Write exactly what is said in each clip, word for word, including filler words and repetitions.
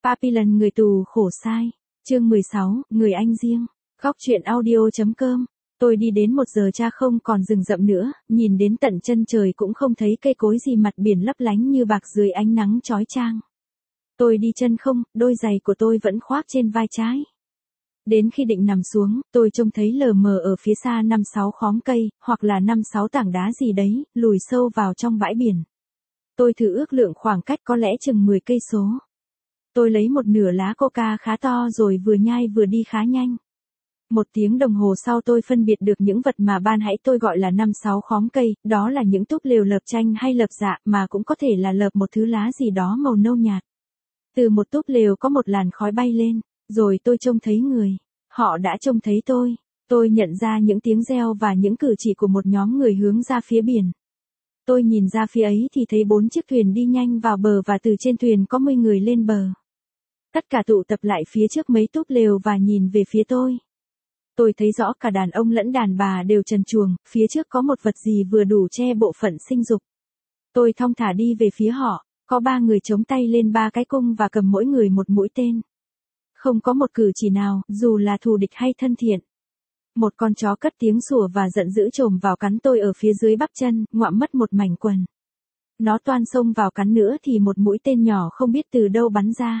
Papillon người tù khổ sai. Chương mười sáu, người anh riêng. Góc truyện audio.com. Tôi đi đến một giờ cha không còn rừng rậm nữa, nhìn đến tận chân trời cũng không thấy cây cối gì, mặt biển lấp lánh như bạc dưới ánh nắng chói chang. Tôi đi chân không, đôi giày của tôi vẫn khoác trên vai trái. Đến khi định nằm xuống, tôi trông thấy lờ mờ ở phía xa năm sáu khóm cây, hoặc là năm sáu tảng đá gì đấy, lùi sâu vào trong bãi biển. Tôi thử ước lượng khoảng cách, có lẽ chừng mười cây số. Tôi lấy một nửa lá coca khá to rồi vừa nhai vừa đi khá nhanh. Một tiếng đồng hồ sau tôi phân biệt được những vật mà ban hãy tôi gọi là năm sáu khóm cây, đó là những túp lều lợp chanh hay lợp dạ, mà cũng có thể là lợp một thứ lá gì đó màu nâu nhạt. Từ một túp lều có một làn khói bay lên, rồi tôi trông thấy người. Họ đã trông thấy tôi. Tôi nhận ra những tiếng reo và những cử chỉ của một nhóm người hướng ra phía biển. Tôi nhìn ra phía ấy thì thấy bốn chiếc thuyền đi nhanh vào bờ và từ trên thuyền có mười người lên bờ. Tất cả tụ tập lại phía trước mấy túp lều và nhìn về phía tôi. Tôi thấy rõ cả đàn ông lẫn đàn bà đều trần truồng, phía trước có một vật gì vừa đủ che bộ phận sinh dục. Tôi thong thả đi về phía họ, có ba người chống tay lên ba cái cung và cầm mỗi người một mũi tên. Không có một cử chỉ nào, dù là thù địch hay thân thiện. Một con chó cất tiếng sủa và giận dữ chồm vào cắn tôi ở phía dưới bắp chân, ngoạm mất một mảnh quần. Nó toan xông vào cắn nữa thì một mũi tên nhỏ không biết từ đâu bắn ra.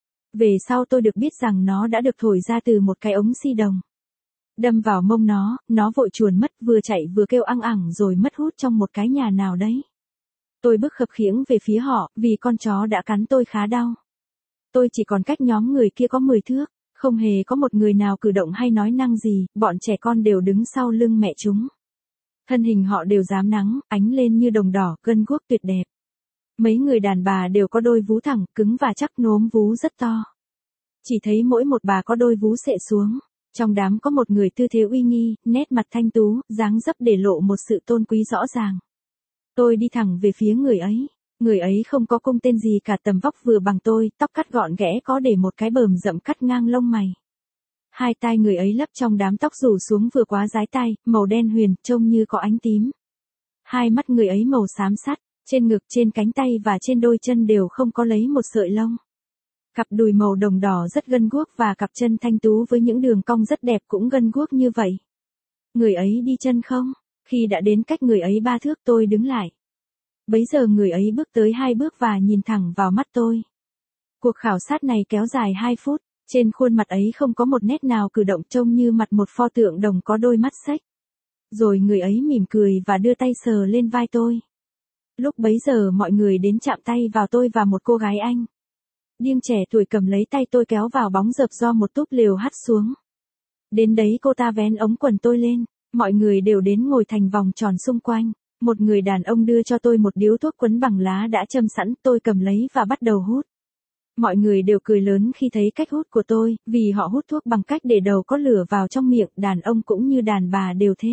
Về sau tôi được biết rằng nó đã được thổi ra từ một cái ống xi đồng. Đâm vào mông nó, nó vội chuồn mất, vừa chạy vừa kêu ăng ẳng rồi mất hút trong một cái nhà nào đấy. Tôi bước khập khiễng về phía họ, vì con chó đã cắn tôi khá đau. Tôi chỉ còn cách nhóm người kia có mười thước, không hề có một người nào cử động hay nói năng gì, bọn trẻ con đều đứng sau lưng mẹ chúng. Thân hình họ đều rám nắng, ánh lên như đồng đỏ, gân guốc tuyệt đẹp. Mấy người đàn bà đều có đôi vú thẳng, cứng và chắc, núm vú rất to. Chỉ thấy mỗi một bà có đôi vú xệ xuống. Trong đám có một người tư thế uy nghi, nét mặt thanh tú, dáng dấp để lộ một sự tôn quý rõ ràng. Tôi đi thẳng về phía người ấy. Người ấy không có cung tên gì cả, tầm vóc vừa bằng tôi, tóc cắt gọn ghẽ có để một cái bờm rậm cắt ngang lông mày. Hai tai người ấy lấp trong đám tóc rủ xuống vừa quá dái tai, màu đen huyền, trông như có ánh tím. Hai mắt người ấy màu xám sắt, trên ngực, trên cánh tay và trên đôi chân đều không có lấy một sợi lông. Cặp đùi màu đồng đỏ rất gân guốc và cặp chân thanh tú với những đường cong rất đẹp cũng gân guốc như vậy. Người ấy đi chân không? Khi đã đến cách người ấy ba thước tôi đứng lại. Bấy giờ người ấy bước tới hai bước và nhìn thẳng vào mắt tôi. Cuộc khảo sát này kéo dài hai phút, trên khuôn mặt ấy không có một nét nào cử động, trông như mặt một pho tượng đồng có đôi mắt xếch. Rồi người ấy mỉm cười và đưa tay sờ lên vai tôi. Lúc bấy giờ mọi người đến chạm tay vào tôi và một cô gái Anh. Điên trẻ tuổi cầm lấy tay tôi kéo vào bóng rập do một túp lều hắt xuống. Đến đấy cô ta vén ống quần tôi lên, mọi người đều đến ngồi thành vòng tròn xung quanh. Một người đàn ông đưa cho tôi một điếu thuốc quấn bằng lá đã châm sẵn, tôi cầm lấy và bắt đầu hút. Mọi người đều cười lớn khi thấy cách hút của tôi, vì họ hút thuốc bằng cách để đầu có lửa vào trong miệng, đàn ông cũng như đàn bà đều thế.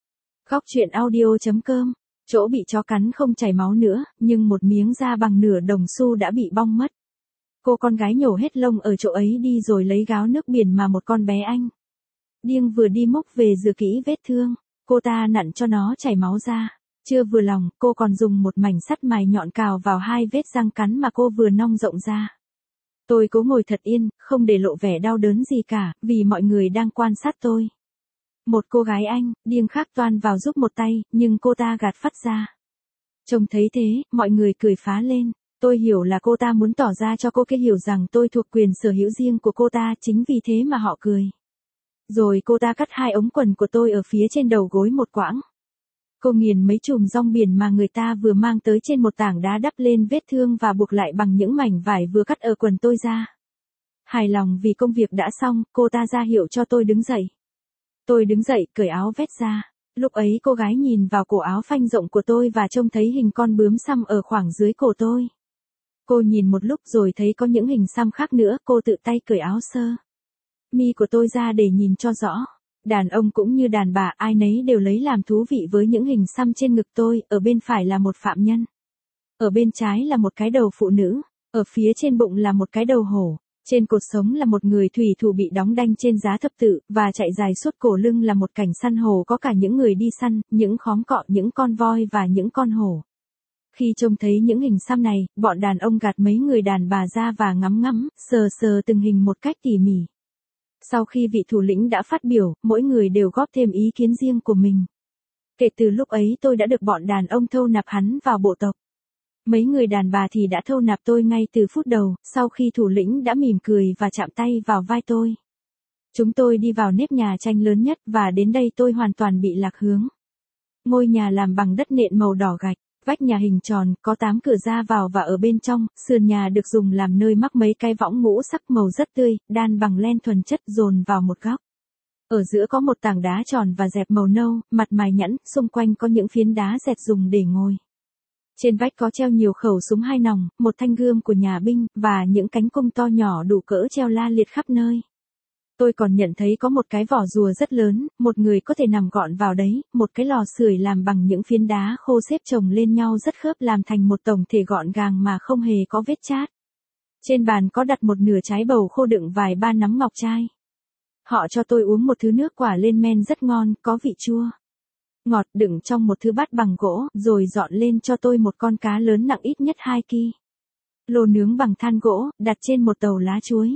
Góc truyện audio.com. Chỗ bị chó cắn không chảy máu nữa, nhưng một miếng da bằng nửa đồng xu đã bị bong mất. Cô con gái nhổ hết lông ở chỗ ấy đi rồi lấy gáo nước biển mà một con bé Anh điên vừa đi múc về rửa kỹ vết thương. Cô ta nặn cho nó chảy máu ra. Chưa vừa lòng, cô còn dùng một mảnh sắt mài nhọn cào vào hai vết răng cắn mà cô vừa nong rộng ra. Tôi cố ngồi thật yên, không để lộ vẻ đau đớn gì cả, vì mọi người đang quan sát tôi. Một cô gái Anh, điên khác toan vào giúp một tay, nhưng cô ta gạt phắt ra. Trông thấy thế, mọi người cười phá lên. Tôi hiểu là cô ta muốn tỏ ra cho cô kia hiểu rằng tôi thuộc quyền sở hữu riêng của cô ta, chính vì thế mà họ cười. Rồi cô ta cắt hai ống quần của tôi ở phía trên đầu gối một quãng. Cô nghiền mấy chùm rong biển mà người ta vừa mang tới trên một tảng đá đắp lên vết thương và buộc lại bằng những mảnh vải vừa cắt ở quần tôi ra. Hài lòng vì công việc đã xong, cô ta ra hiệu cho tôi đứng dậy. Tôi đứng dậy, cởi áo vest ra. Lúc ấy cô gái nhìn vào cổ áo phanh rộng của tôi và trông thấy hình con bướm xăm ở khoảng dưới cổ tôi. Cô nhìn một lúc rồi thấy có những hình xăm khác nữa, cô tự tay cởi áo sơ mi của tôi ra để nhìn cho rõ. Đàn ông cũng như đàn bà, ai nấy đều lấy làm thú vị với những hình xăm trên ngực tôi, ở bên phải là một phạm nhân. Ở bên trái là một cái đầu phụ nữ, ở phía trên bụng là một cái đầu hổ, trên cột sống là một người thủy thủ bị đóng đanh trên giá thập tự, và chạy dài suốt cổ lưng là một cảnh săn hồ có cả những người đi săn, những khóm cọ, những con voi và những con hổ. Khi trông thấy những hình xăm này, bọn đàn ông gạt mấy người đàn bà ra và ngắm ngắm, sờ sờ từng hình một cách tỉ mỉ. Sau khi vị thủ lĩnh đã phát biểu, mỗi người đều góp thêm ý kiến riêng của mình. Kể từ lúc ấy tôi đã được bọn đàn ông thâu nạp hắn vào bộ tộc. Mấy người đàn bà thì đã thâu nạp tôi ngay từ phút đầu, sau khi thủ lĩnh đã mỉm cười và chạm tay vào vai tôi. Chúng tôi đi vào nếp nhà tranh lớn nhất và đến đây tôi hoàn toàn bị lạc hướng. Ngôi nhà làm bằng đất nện màu đỏ gạch, vách nhà hình tròn, có tám cửa ra vào và ở bên trong, sườn nhà được dùng làm nơi mắc mấy cái võng ngũ sắc màu rất tươi, đan bằng len thuần chất dồn vào một góc. Ở giữa có một tảng đá tròn và dẹp màu nâu, mặt mài nhẵn, xung quanh có những phiến đá dẹt dùng để ngồi. Trên vách có treo nhiều khẩu súng hai nòng, một thanh gươm của nhà binh, và những cánh cung to nhỏ đủ cỡ treo la liệt khắp nơi. Tôi còn nhận thấy có một cái vỏ rùa rất lớn, một người có thể nằm gọn vào đấy, một cái lò sưởi làm bằng những phiến đá khô xếp chồng lên nhau rất khớp làm thành một tổng thể gọn gàng mà không hề có vết chát. Trên bàn có đặt một nửa trái bầu khô đựng vài ba nắm ngọc trai. Họ cho tôi uống một thứ nước quả lên men rất ngon, có vị chua, ngọt đựng trong một thứ bát bằng gỗ, rồi dọn lên cho tôi một con cá lớn nặng ít nhất hai ki lô nướng bằng than gỗ, đặt trên một tàu lá chuối.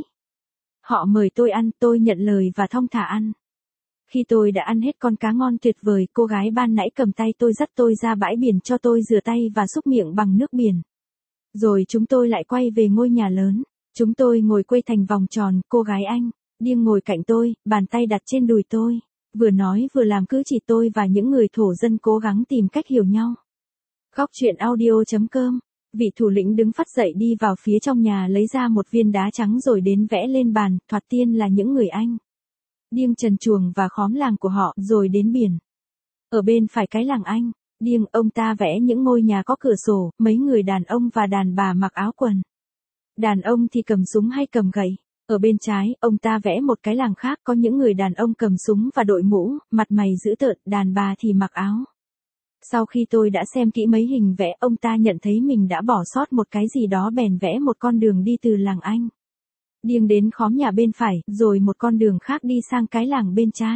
Họ mời tôi ăn, tôi nhận lời và thong thả ăn. Khi tôi đã ăn hết con cá ngon tuyệt vời, cô gái ban nãy cầm tay tôi dắt tôi ra bãi biển cho tôi rửa tay và xúc miệng bằng nước biển. Rồi chúng tôi lại quay về ngôi nhà lớn. Chúng tôi ngồi quây thành vòng tròn, cô gái Anh, Điêng ngồi cạnh tôi, bàn tay đặt trên đùi tôi. Vừa nói vừa làm cử chỉ tôi và những người thổ dân cố gắng tìm cách hiểu nhau. Góc truyện audio chấm com. Vị thủ lĩnh đứng phắt dậy đi vào phía trong nhà lấy ra một viên đá trắng rồi đến vẽ lên bàn, thoạt tiên là những người Anh. Điêng trần chuồng và khóm làng của họ, rồi đến biển. Ở bên phải cái làng Anh, Điêng ông ta vẽ những ngôi nhà có cửa sổ, mấy người đàn ông và đàn bà mặc áo quần. Đàn ông thì cầm súng hay cầm gậy. Ở bên trái, ông ta vẽ một cái làng khác có những người đàn ông cầm súng và đội mũ, mặt mày dữ tợn, đàn bà thì mặc áo. Sau khi tôi đã xem kỹ mấy hình vẽ, ông ta nhận thấy mình đã bỏ sót một cái gì đó bèn vẽ một con đường đi từ làng Anh. Điêng đến khóm nhà bên phải, rồi một con đường khác đi sang cái làng bên trái.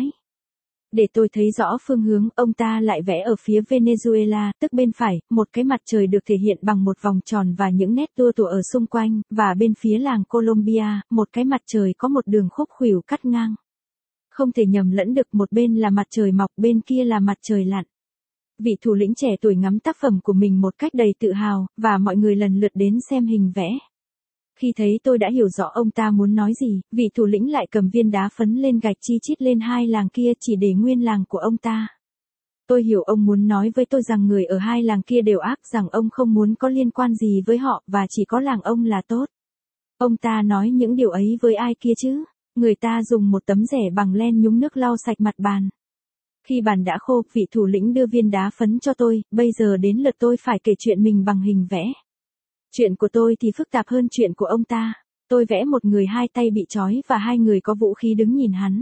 Để tôi thấy rõ phương hướng, ông ta lại vẽ ở phía Venezuela, tức bên phải, một cái mặt trời được thể hiện bằng một vòng tròn và những nét tua tủa ở xung quanh, và bên phía làng Colombia, một cái mặt trời có một đường khúc khuỷu cắt ngang. Không thể nhầm lẫn được, một bên là mặt trời mọc, bên kia là mặt trời lặn. Vị thủ lĩnh trẻ tuổi ngắm tác phẩm của mình một cách đầy tự hào, và mọi người lần lượt đến xem hình vẽ. Khi thấy tôi đã hiểu rõ ông ta muốn nói gì, vị thủ lĩnh lại cầm viên đá phấn lên gạch chi chít lên hai làng kia chỉ để nguyên làng của ông ta. Tôi hiểu ông muốn nói với tôi rằng người ở hai làng kia đều ác, rằng ông không muốn có liên quan gì với họ và chỉ có làng ông là tốt. Ông ta nói những điều ấy với ai kia chứ? Người ta dùng một tấm rẻ bằng len nhúng nước lau sạch mặt bàn. Khi bàn đã khô, vị thủ lĩnh đưa viên đá phấn cho tôi, bây giờ đến lượt tôi phải kể chuyện mình bằng hình vẽ. Chuyện của tôi thì phức tạp hơn chuyện của ông ta. Tôi vẽ một người hai tay bị trói và hai người có vũ khí đứng nhìn hắn.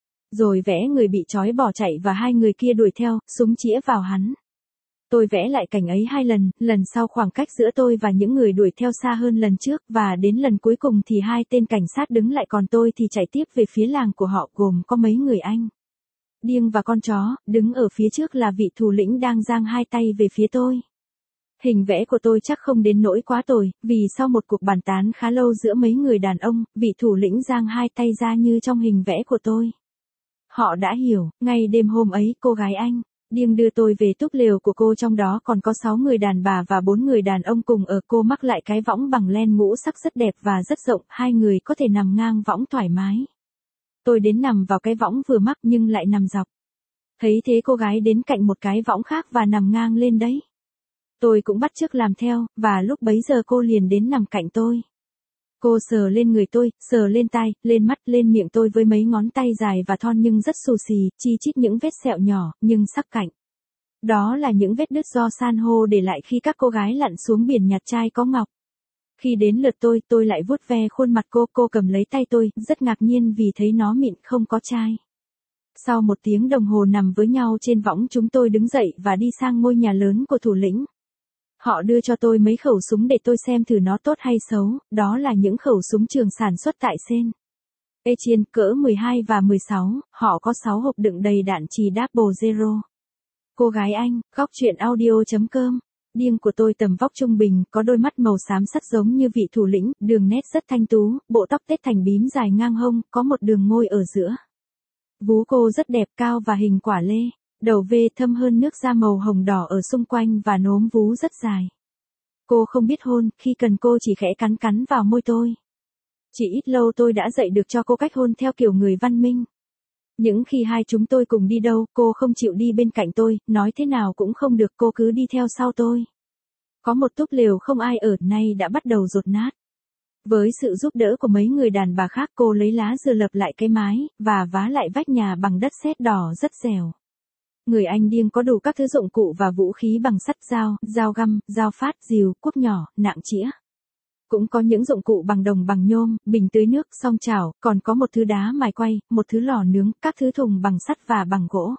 Rồi vẽ người bị trói bỏ chạy và hai người kia đuổi theo, súng chĩa vào hắn. Tôi vẽ lại cảnh ấy hai lần, lần sau khoảng cách giữa tôi và những người đuổi theo xa hơn lần trước, và đến lần cuối cùng thì hai tên cảnh sát đứng lại còn tôi thì chạy tiếp về phía làng của họ gồm có mấy người Anh. Điêng và con chó, đứng ở phía trước là vị thủ lĩnh đang giang hai tay về phía tôi. Hình vẽ của tôi chắc không đến nỗi quá tồi, vì sau một cuộc bàn tán khá lâu giữa mấy người đàn ông, vị thủ lĩnh giang hai tay ra như trong hình vẽ của tôi. Họ đã hiểu, ngay đêm hôm ấy cô gái Anh, Điêng đưa tôi về túp lều của cô, trong đó còn có sáu người đàn bà và bốn người đàn ông cùng ở. Cô mắc lại cái võng bằng len ngũ sắc rất đẹp và rất rộng, hai người có thể nằm ngang võng thoải mái. Tôi đến nằm vào cái võng vừa mắc nhưng lại nằm dọc. Thấy thế cô gái đến cạnh một cái võng khác và nằm ngang lên đấy. Tôi cũng bắt chước làm theo, và lúc bấy giờ cô liền đến nằm cạnh tôi. Cô sờ lên người tôi, sờ lên tai, lên mắt, lên miệng tôi với mấy ngón tay dài và thon nhưng rất xù xì, chi chít những vết sẹo nhỏ, nhưng sắc cạnh. Đó là những vết đứt do san hô để lại khi các cô gái lặn xuống biển nhặt trai có ngọc. Khi đến lượt tôi, tôi lại vuốt ve khuôn mặt cô, cô cầm lấy tay tôi, rất ngạc nhiên vì thấy nó mịn không có chai. Sau một tiếng đồng hồ nằm với nhau trên võng, chúng tôi đứng dậy và đi sang ngôi nhà lớn của thủ lĩnh. Họ đưa cho tôi mấy khẩu súng để tôi xem thử nó tốt hay xấu, đó là những khẩu súng trường sản xuất tại Sen Etienne cỡ mười hai và mười sáu, họ có sáu hộp đựng đầy đạn trì Double Zero. Cô gái Anh, góc truyện audio chấm com Điên của tôi tầm vóc trung bình, có đôi mắt màu xám sắt giống như vị thủ lĩnh, đường nét rất thanh tú, bộ tóc tết thành bím dài ngang hông, có một đường môi ở giữa. Vú cô rất đẹp, cao và hình quả lê, đầu V thâm hơn nước da màu hồng đỏ ở xung quanh và nốm vú rất dài. Cô không biết hôn, khi cần cô chỉ khẽ cắn cắn vào môi tôi. Chỉ ít lâu tôi đã dạy được cho cô cách hôn theo kiểu người văn minh. Những khi hai chúng tôi cùng đi đâu, cô không chịu đi bên cạnh tôi, nói thế nào cũng không được, cô cứ đi theo sau tôi. Có một túp lều không ai ở, nay đã bắt đầu dột nát. Với sự giúp đỡ của mấy người đàn bà khác, cô lấy lá dừa lợp lại cái mái, và vá lại vách nhà bằng đất sét đỏ rất dẻo. Người Anh điên có đủ các thứ dụng cụ và vũ khí bằng sắt, dao, dao găm, dao phát, rìu, cuốc nhỏ, nạng chĩa. Cũng có những dụng cụ bằng đồng bằng nhôm, bình tưới nước, song chảo, còn có một thứ đá mài quay, một thứ lò nướng, các thứ thùng bằng sắt và bằng gỗ.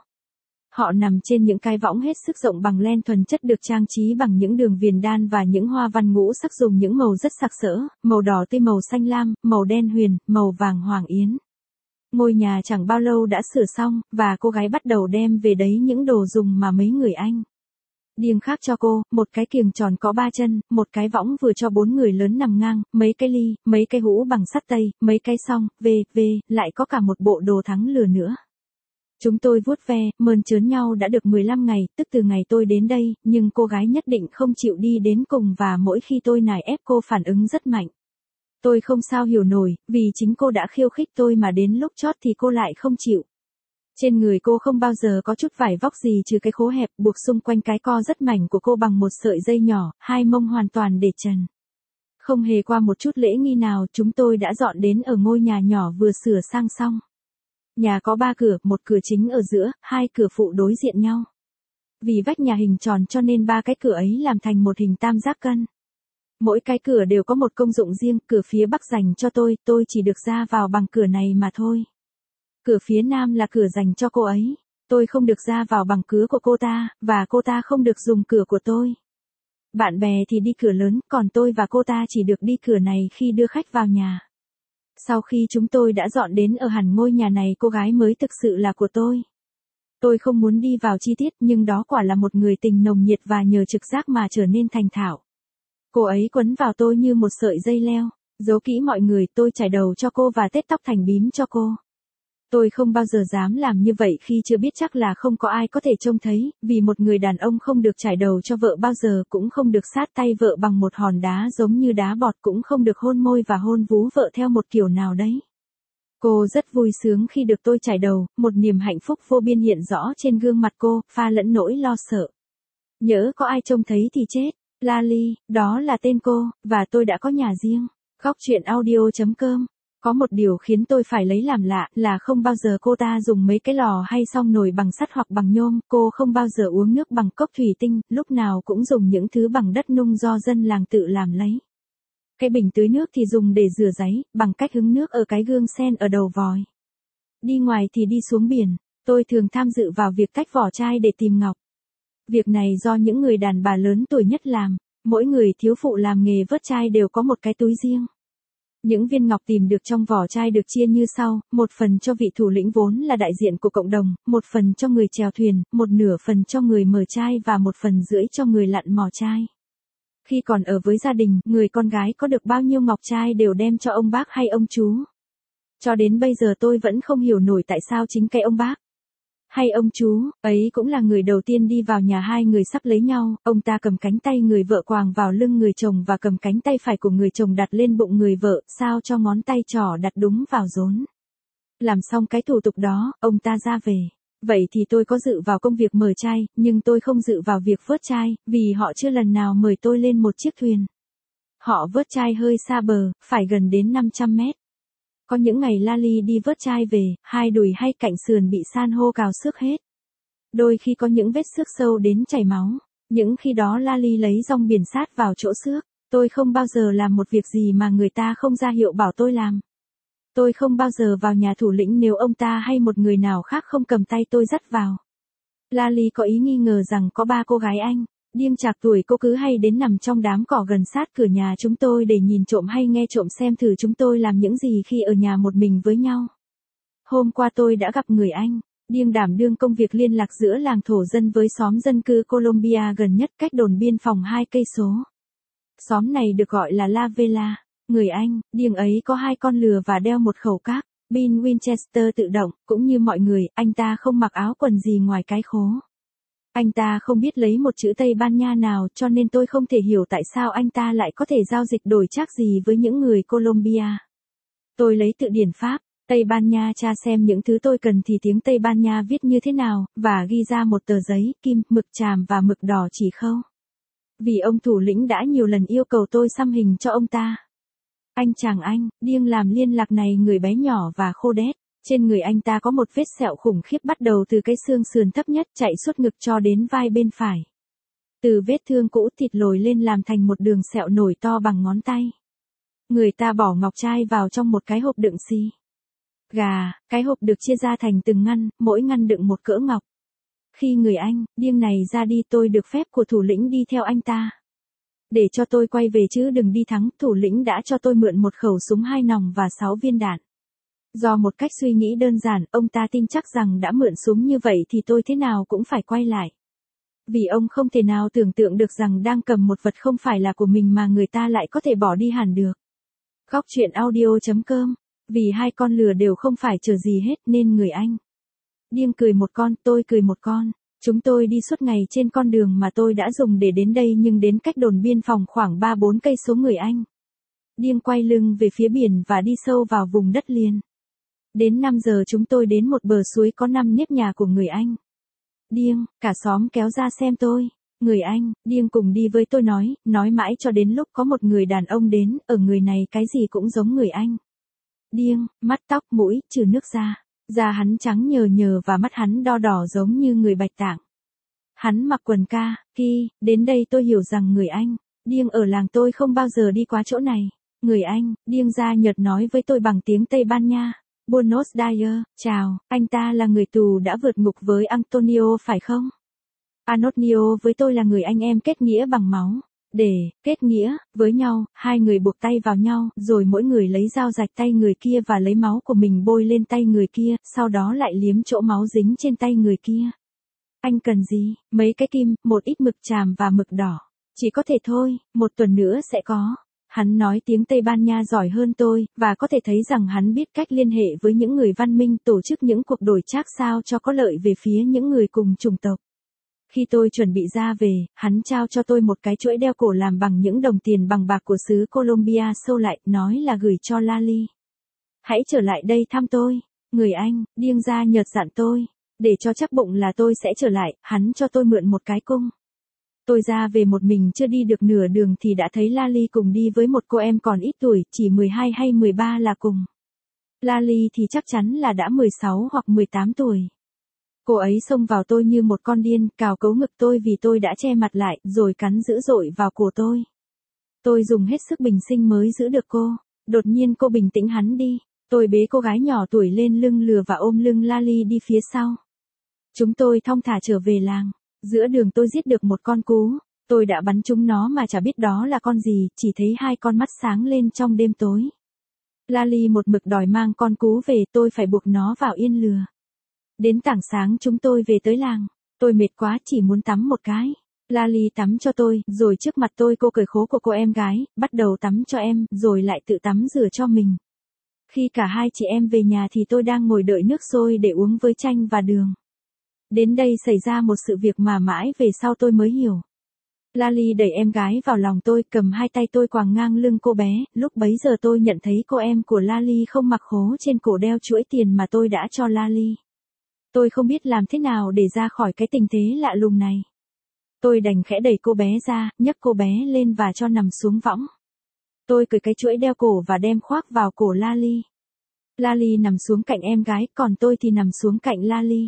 Họ nằm trên những cái võng hết sức rộng bằng len thuần chất được trang trí bằng những đường viền đan và những hoa văn ngũ sắc dùng những màu rất sặc sỡ, màu đỏ tươi, màu xanh lam, màu đen huyền, màu vàng hoàng yến. Ngôi nhà chẳng bao lâu đã sửa xong, và cô gái bắt đầu đem về đấy những đồ dùng mà mấy người Anh điên khác cho cô, một cái kiềng tròn có ba chân, một cái võng vừa cho bốn người lớn nằm ngang, mấy cái ly, mấy cái hũ bằng sắt tây, mấy cái song, về, về, lại có cả một bộ đồ thắng lừa nữa. Chúng tôi vuốt ve, mơn trớn nhau đã được mười lăm ngày, tức từ ngày tôi đến đây, nhưng cô gái nhất định không chịu đi đến cùng và mỗi khi tôi nài ép cô phản ứng rất mạnh. Tôi không sao hiểu nổi, vì chính cô đã khiêu khích tôi mà đến lúc chót thì cô lại không chịu. Trên người cô không bao giờ có chút vải vóc gì trừ cái khố hẹp buộc xung quanh cái co rất mảnh của cô bằng một sợi dây nhỏ, hai mông hoàn toàn để trần. Không hề qua một chút lễ nghi nào, chúng tôi đã dọn đến ở ngôi nhà nhỏ vừa sửa sang xong. Nhà có ba cửa, một cửa chính ở giữa, hai cửa phụ đối diện nhau. Vì vách nhà hình tròn cho nên ba cái cửa ấy làm thành một hình tam giác cân. Mỗi cái cửa đều có một công dụng riêng, cửa phía bắc dành cho tôi, tôi chỉ được ra vào bằng cửa này mà thôi. Cửa phía nam là cửa dành cho cô ấy, tôi không được ra vào bằng cửa của cô ta, và cô ta không được dùng cửa của tôi. Bạn bè thì đi cửa lớn, còn tôi và cô ta chỉ được đi cửa này khi đưa khách vào nhà. Sau khi chúng tôi đã dọn đến ở hẳn ngôi nhà này, cô gái mới thực sự là của tôi. Tôi không muốn đi vào chi tiết, nhưng đó quả là một người tình nồng nhiệt và nhờ trực giác mà trở nên thành thạo. Cô ấy quấn vào tôi như một sợi dây leo, giấu kỹ mọi người, tôi chải đầu cho cô và tết tóc thành bím cho cô. Tôi không bao giờ dám làm như vậy khi chưa biết chắc là không có ai có thể trông thấy, vì một người đàn ông không được chải đầu cho vợ bao giờ, cũng không được sát tay vợ bằng một hòn đá giống như đá bọt, cũng không được hôn môi và hôn vú vợ theo một kiểu nào đấy. Cô rất vui sướng khi được tôi chải đầu, một niềm hạnh phúc vô biên hiện rõ trên gương mặt cô, pha lẫn nỗi lo sợ. Nhỡ có ai trông thấy thì chết. Lali, đó là tên cô, và tôi đã có nhà riêng. Góc truyện audio chấm com. Có một điều khiến tôi phải lấy làm lạ là không bao giờ cô ta dùng mấy cái lò hay xong nồi bằng sắt hoặc bằng nhôm, cô không bao giờ uống nước bằng cốc thủy tinh, lúc nào cũng dùng những thứ bằng đất nung do dân làng tự làm lấy. Cái bình tưới nước thì dùng để rửa giấy, bằng cách hứng nước ở cái gương sen ở đầu vòi. Đi ngoài thì đi xuống biển, tôi thường tham dự vào việc tách vỏ chai để tìm ngọc. Việc này do những người đàn bà lớn tuổi nhất làm, mỗi người thiếu phụ làm nghề vớt chai đều có một cái túi riêng. Những viên ngọc tìm được trong vỏ chai được chia như sau, một phần cho vị thủ lĩnh vốn là đại diện của cộng đồng, một phần cho người chèo thuyền, một nửa phần cho người mở chai và một phần rưỡi cho người lặn mò chai. Khi còn ở với gia đình, người con gái có được bao nhiêu ngọc chai đều đem cho ông bác hay ông chú. Cho đến bây giờ tôi vẫn không hiểu nổi tại sao chính cái ông bác hay ông chú ấy cũng là người đầu tiên đi vào nhà hai người sắp lấy nhau, ông ta cầm cánh tay người vợ quàng vào lưng người chồng và cầm cánh tay phải của người chồng đặt lên bụng người vợ, sao cho ngón tay trỏ đặt đúng vào rốn. Làm xong cái thủ tục đó, ông ta ra về. Vậy thì tôi có dự vào công việc mở chai, nhưng tôi không dự vào việc vớt chai, vì họ chưa lần nào mời tôi lên một chiếc thuyền. Họ vớt chai hơi xa bờ, phải gần đến năm trăm mét. Có những ngày Lali đi vớt chai về, hai đùi hay cạnh sườn bị san hô cào xước hết. Đôi khi có những vết xước sâu đến chảy máu. Những khi đó Lali lấy rong biển sát vào chỗ xước. Tôi không bao giờ làm một việc gì mà người ta không ra hiệu bảo tôi làm. Tôi không bao giờ vào nhà thủ lĩnh nếu ông ta hay một người nào khác không cầm tay tôi dắt vào. Lali có ý nghi ngờ rằng có ba cô gái Anh điên trạc tuổi cô cứ hay đến nằm trong đám cỏ gần sát cửa nhà chúng tôi để nhìn trộm hay nghe trộm xem thử chúng tôi làm những gì khi ở nhà một mình với nhau. Hôm qua tôi đã gặp người Anh Điêng đảm đương công việc liên lạc giữa làng thổ dân với xóm dân cư Colombia gần nhất cách đồn biên phòng hai cây số. Xóm này được gọi là La Vela. Người Anh, Điêng ấy có hai con lừa và đeo một khẩu các, pin Winchester tự động, cũng như mọi người, anh ta không mặc áo quần gì ngoài cái khố. Anh ta không biết lấy một chữ Tây Ban Nha nào cho nên tôi không thể hiểu tại sao anh ta lại có thể giao dịch đổi trác gì với những người Colombia. Tôi lấy từ điển Pháp, Tây Ban Nha tra xem những thứ tôi cần thì tiếng Tây Ban Nha viết như thế nào, và ghi ra một tờ giấy, kim, mực tràm và mực đỏ chỉ khâu. Vì ông thủ lĩnh đã nhiều lần yêu cầu tôi xăm hình cho ông ta. Anh chàng Anh, Điêng làm liên lạc này người bé nhỏ và khô đét. Trên người anh ta có một vết sẹo khủng khiếp bắt đầu từ cái xương sườn thấp nhất chạy suốt ngực cho đến vai bên phải. Từ vết thương cũ thịt lồi lên làm thành một đường sẹo nổi to bằng ngón tay. Người ta bỏ ngọc trai vào trong một cái hộp đựng xì gà, cái hộp được chia ra thành từng ngăn, mỗi ngăn đựng một cỡ ngọc. Khi người Anh, Điêng này ra đi tôi được phép của thủ lĩnh đi theo anh ta. Để cho tôi quay về chứ đừng đi thắng, thủ lĩnh đã cho tôi mượn một khẩu súng hai nòng và sáu viên đạn. Do một cách suy nghĩ đơn giản, ông ta tin chắc rằng đã mượn súng như vậy thì tôi thế nào cũng phải quay lại. Vì ông không thể nào tưởng tượng được rằng đang cầm một vật không phải là của mình mà người ta lại có thể bỏ đi hẳn được. Góc truyện audio chấm com. Vì hai con lừa đều không phải chờ gì hết nên người Anh. Điêng cười một con, tôi cười một con. Chúng tôi đi suốt ngày trên con đường mà tôi đã dùng để đến đây nhưng đến cách đồn biên phòng khoảng ba bốn cây số người Anh. Điêng quay lưng về phía biển và đi sâu vào vùng đất liền. Đến năm giờ chúng tôi đến một bờ suối có năm nếp nhà của người Anh. Điêng, cả xóm kéo ra xem tôi. Người Anh, Điêng cùng đi với tôi nói, nói mãi cho đến lúc có một người đàn ông đến, ở người này cái gì cũng giống người Anh. Điêng, mắt tóc mũi, trừ nước da. Da hắn trắng nhờ nhờ và mắt hắn đo đỏ giống như người Bạch Tạng. Hắn mặc quần ca, ki, đến đây tôi hiểu rằng người Anh, Điêng ở làng tôi không bao giờ đi qua chỗ này. Người Anh, Điêng da nhợt nói với tôi bằng tiếng Tây Ban Nha. Buenos Dias, chào, anh ta là người tù đã vượt ngục với Antonio phải không? Antonio với tôi là người anh em kết nghĩa bằng máu. Để kết nghĩa với nhau, hai người buộc tay vào nhau, rồi mỗi người lấy dao rạch tay người kia và lấy máu của mình bôi lên tay người kia, sau đó lại liếm chỗ máu dính trên tay người kia. Anh cần gì? Mấy cái kim, một ít mực tràm và mực đỏ. Chỉ có thể thôi, một tuần nữa sẽ có. Hắn nói tiếng Tây Ban Nha giỏi hơn tôi, và có thể thấy rằng hắn biết cách liên hệ với những người văn minh tổ chức những cuộc đổi trác sao cho có lợi về phía những người cùng chủng tộc. Khi tôi chuẩn bị ra về, hắn trao cho tôi một cái chuỗi đeo cổ làm bằng những đồng tiền bằng bạc của xứ Colombia sâu lại, nói là gửi cho Lali. Hãy trở lại đây thăm tôi. Người Anh, Điêng da nhợt dặn tôi. Để cho chắc bụng là tôi sẽ trở lại, hắn cho tôi mượn một cái cung. Tôi ra về một mình chưa đi được nửa đường thì đã thấy Lali cùng đi với một cô em còn ít tuổi, chỉ mười hai hay mười ba là cùng. Lali thì chắc chắn là đã mười sáu hoặc mười tám tuổi. Cô ấy xông vào tôi như một con điên, cào cấu ngực tôi vì tôi đã che mặt lại, rồi cắn dữ dội vào cổ tôi. Tôi dùng hết sức bình sinh mới giữ được cô. Đột nhiên cô bình tĩnh hắn đi. Tôi bế cô gái nhỏ tuổi lên lưng lừa và ôm lưng Lali đi phía sau. Chúng tôi thong thả trở về làng. Giữa đường tôi giết được một con cú. Tôi đã bắn trúng nó mà chả biết đó là con gì, chỉ thấy hai con mắt sáng lên trong đêm tối. Lali một mực đòi mang con cú về, tôi phải buộc nó vào yên lừa. Đến tảng sáng chúng tôi về tới làng. Tôi mệt quá chỉ muốn tắm một cái. Lali tắm cho tôi, rồi trước mặt tôi cô cởi khố của cô em gái, bắt đầu tắm cho em, rồi lại tự tắm rửa cho mình. Khi cả hai chị em về nhà thì tôi đang ngồi đợi nước sôi để uống với chanh và đường. Đến đây xảy ra một sự việc mà mãi về sau tôi mới hiểu. Lali đẩy em gái vào lòng tôi, cầm hai tay tôi quàng ngang lưng cô bé, lúc bấy giờ tôi nhận thấy cô em của Lali không mặc khố trên cổ đeo chuỗi tiền mà tôi đã cho Lali. Tôi không biết làm thế nào để ra khỏi cái tình thế lạ lùng này. Tôi đành khẽ đẩy cô bé ra, nhấc cô bé lên và cho nằm xuống võng. Tôi cởi cái chuỗi đeo cổ và đem khoác vào cổ Lali. Lali nằm xuống cạnh em gái, còn tôi thì nằm xuống cạnh Lali.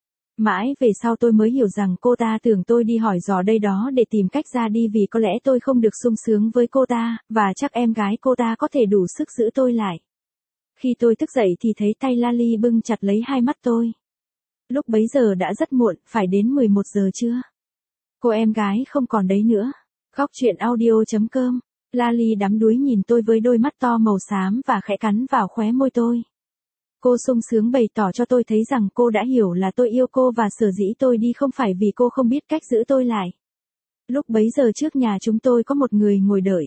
Mãi về sau tôi mới hiểu rằng cô ta tưởng tôi đi hỏi dò đây đó để tìm cách ra đi vì có lẽ tôi không được sung sướng với cô ta, và chắc em gái cô ta có thể đủ sức giữ tôi lại. Khi tôi thức dậy thì thấy tay Lali bưng chặt lấy hai mắt tôi. Lúc bấy giờ đã rất muộn, phải đến mười một giờ trưa. Cô em gái không còn đấy nữa. Góc truyện audio chấm com. Lali đắm đuối nhìn tôi với đôi mắt to màu xám và khẽ cắn vào khóe môi tôi. Cô sung sướng bày tỏ cho tôi thấy rằng cô đã hiểu là tôi yêu cô và sở dĩ tôi đi không phải vì cô không biết cách giữ tôi lại. Lúc bấy giờ trước nhà chúng tôi có một người ngồi đợi.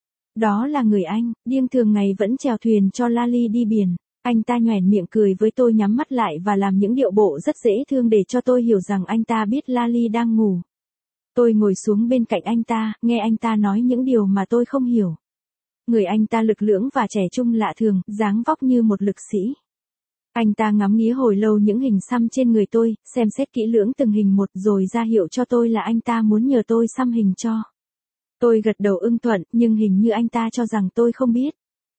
Đó là người Anh, Điêng thường ngày vẫn chèo thuyền cho Lali đi biển. Anh ta nhoẻn miệng cười với tôi, nhắm mắt lại và làm những điệu bộ rất dễ thương để cho tôi hiểu rằng anh ta biết Lali đang ngủ. Tôi ngồi xuống bên cạnh anh ta, nghe anh ta nói những điều mà tôi không hiểu. Người anh ta lực lưỡng và trẻ trung lạ thường, dáng vóc như một lực sĩ. Anh ta ngắm nghía hồi lâu những hình xăm trên người tôi, xem xét kỹ lưỡng từng hình một rồi ra hiệu cho tôi là anh ta muốn nhờ tôi xăm hình cho. Tôi gật đầu ưng thuận, nhưng hình như anh ta cho rằng tôi không biết.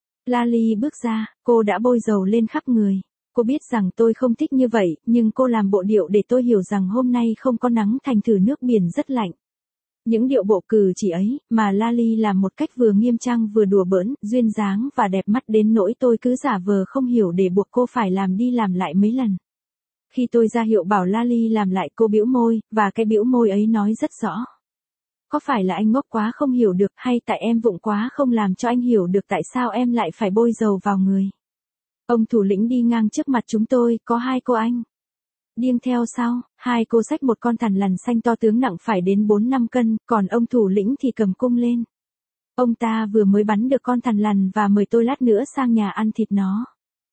Lali bước ra, cô đã bôi dầu lên khắp người. Cô biết rằng tôi không thích như vậy, nhưng cô làm bộ điệu để tôi hiểu rằng hôm nay không có nắng, thành thử nước biển rất lạnh. Những điệu bộ cử chỉ ấy, mà Lali làm một cách vừa nghiêm trang vừa đùa bỡn, duyên dáng và đẹp mắt đến nỗi tôi cứ giả vờ không hiểu để buộc cô phải làm đi làm lại mấy lần. Khi tôi ra hiệu bảo Lali làm lại, cô bĩu môi, và cái bĩu môi ấy nói rất rõ. Có phải là anh ngốc quá không hiểu được, hay tại em vụng quá không làm cho anh hiểu được tại sao em lại phải bôi dầu vào người? Ông thủ lĩnh đi ngang trước mặt chúng tôi, có hai cô anh Điêng theo sau, hai cô xách một con thằn lằn xanh to tướng nặng phải đến bốn năm cân, còn ông thủ lĩnh thì cầm cung lên. Ông ta vừa mới bắn được con thằn lằn và mời tôi lát nữa sang nhà ăn thịt nó.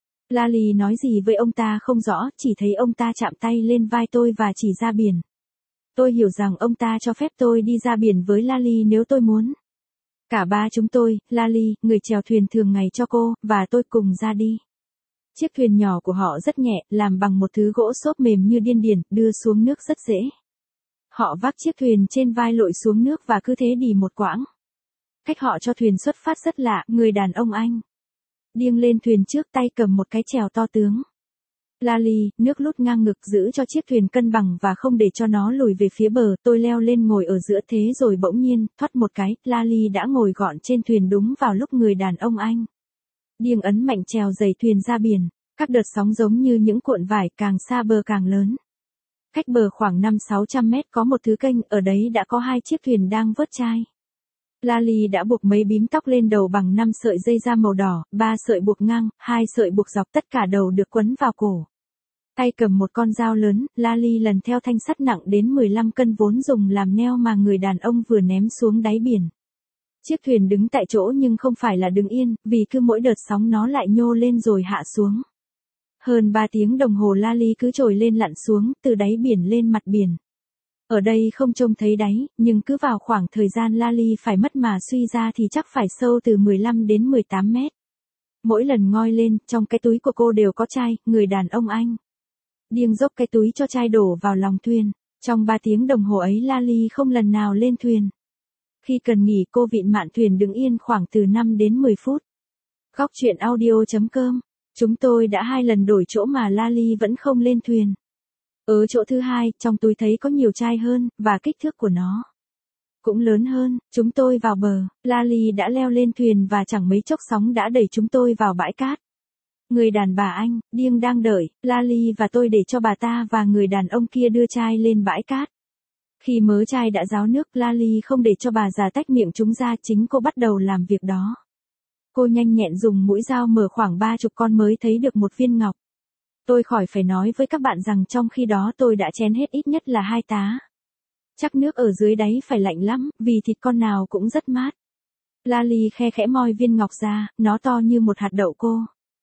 Lali nói gì với ông ta không rõ, chỉ thấy ông ta chạm tay lên vai tôi và chỉ ra biển. Tôi hiểu rằng ông ta cho phép tôi đi ra biển với Lali nếu tôi muốn. Cả ba chúng tôi, Lali, người chèo thuyền thường ngày cho cô, và tôi cùng ra đi. Chiếc thuyền nhỏ của họ rất nhẹ, làm bằng một thứ gỗ xốp mềm như điên điển, đưa xuống nước rất dễ. Họ vác chiếc thuyền trên vai lội xuống nước và cứ thế đi một quãng. Cách họ cho thuyền xuất phát rất lạ, người đàn ông Anh Điêng lên thuyền trước, tay cầm một cái chèo to tướng. Lali, nước lút ngang ngực giữ cho chiếc thuyền cân bằng và không để cho nó lùi về phía bờ. Tôi leo lên ngồi ở giữa, thế rồi bỗng nhiên, thoắt một cái, Lali đã ngồi gọn trên thuyền đúng vào lúc người đàn ông Anh Điêng ấn mạnh chèo dày thuyền ra biển. Các đợt sóng giống như những cuộn vải, càng xa bờ càng lớn. Cách bờ khoảng năm sáu trăm mét có một thứ kênh, ở đấy đã có hai chiếc thuyền đang vớt chai. Lali đã buộc mấy bím tóc lên đầu bằng năm sợi dây da màu đỏ, ba sợi buộc ngang, hai sợi buộc dọc, tất cả đầu được quấn vào cổ. Tay cầm một con dao lớn, Lali lần theo thanh sắt nặng đến mười lăm cân vốn dùng làm neo mà người đàn ông vừa ném xuống đáy biển. Chiếc thuyền đứng tại chỗ nhưng không phải là đứng yên, vì cứ mỗi đợt sóng nó lại nhô lên rồi hạ xuống. Hơn ba tiếng đồng hồ Lali cứ trồi lên lặn xuống, từ đáy biển lên mặt biển. Ở đây không trông thấy đáy, nhưng cứ vào khoảng thời gian Lali phải mất mà suy ra thì chắc phải sâu từ mười lăm đến mười tám mét. Mỗi lần ngoi lên, trong cái túi của cô đều có chai, người đàn ông Anh Điêng dốc cái túi cho chai đổ vào lòng thuyền. Trong ba tiếng đồng hồ ấy Lali không lần nào lên thuyền. Khi cần nghỉ, cô vịn mạn thuyền đứng yên khoảng từ năm đến mười phút. Góc truyện audio chấm com. Chúng tôi đã hai lần đổi chỗ mà Lali vẫn không lên thuyền. Ở chỗ thứ hai, trong túi thấy có nhiều chai hơn, và kích thước của nó cũng lớn hơn. Chúng tôi vào bờ, Lali đã leo lên thuyền và chẳng mấy chốc sóng đã đẩy chúng tôi vào bãi cát. Người đàn bà Anh Điêng đang đợi Lali và tôi để cho bà ta và người đàn ông kia đưa chai lên bãi cát. Khi mớ chai đã ráo nước, Lali không để cho bà già tách miệng chúng ra, chính cô bắt đầu làm việc đó. Cô nhanh nhẹn dùng mũi dao mở khoảng ba chục con mới thấy được một viên ngọc. Tôi khỏi phải nói với các bạn rằng trong khi đó tôi đã chén hết ít nhất là hai tá. Chắc nước ở dưới đáy phải lạnh lắm, vì thịt con nào cũng rất mát. Lali khe khẽ moi viên ngọc ra, nó to như một hạt đậu cô.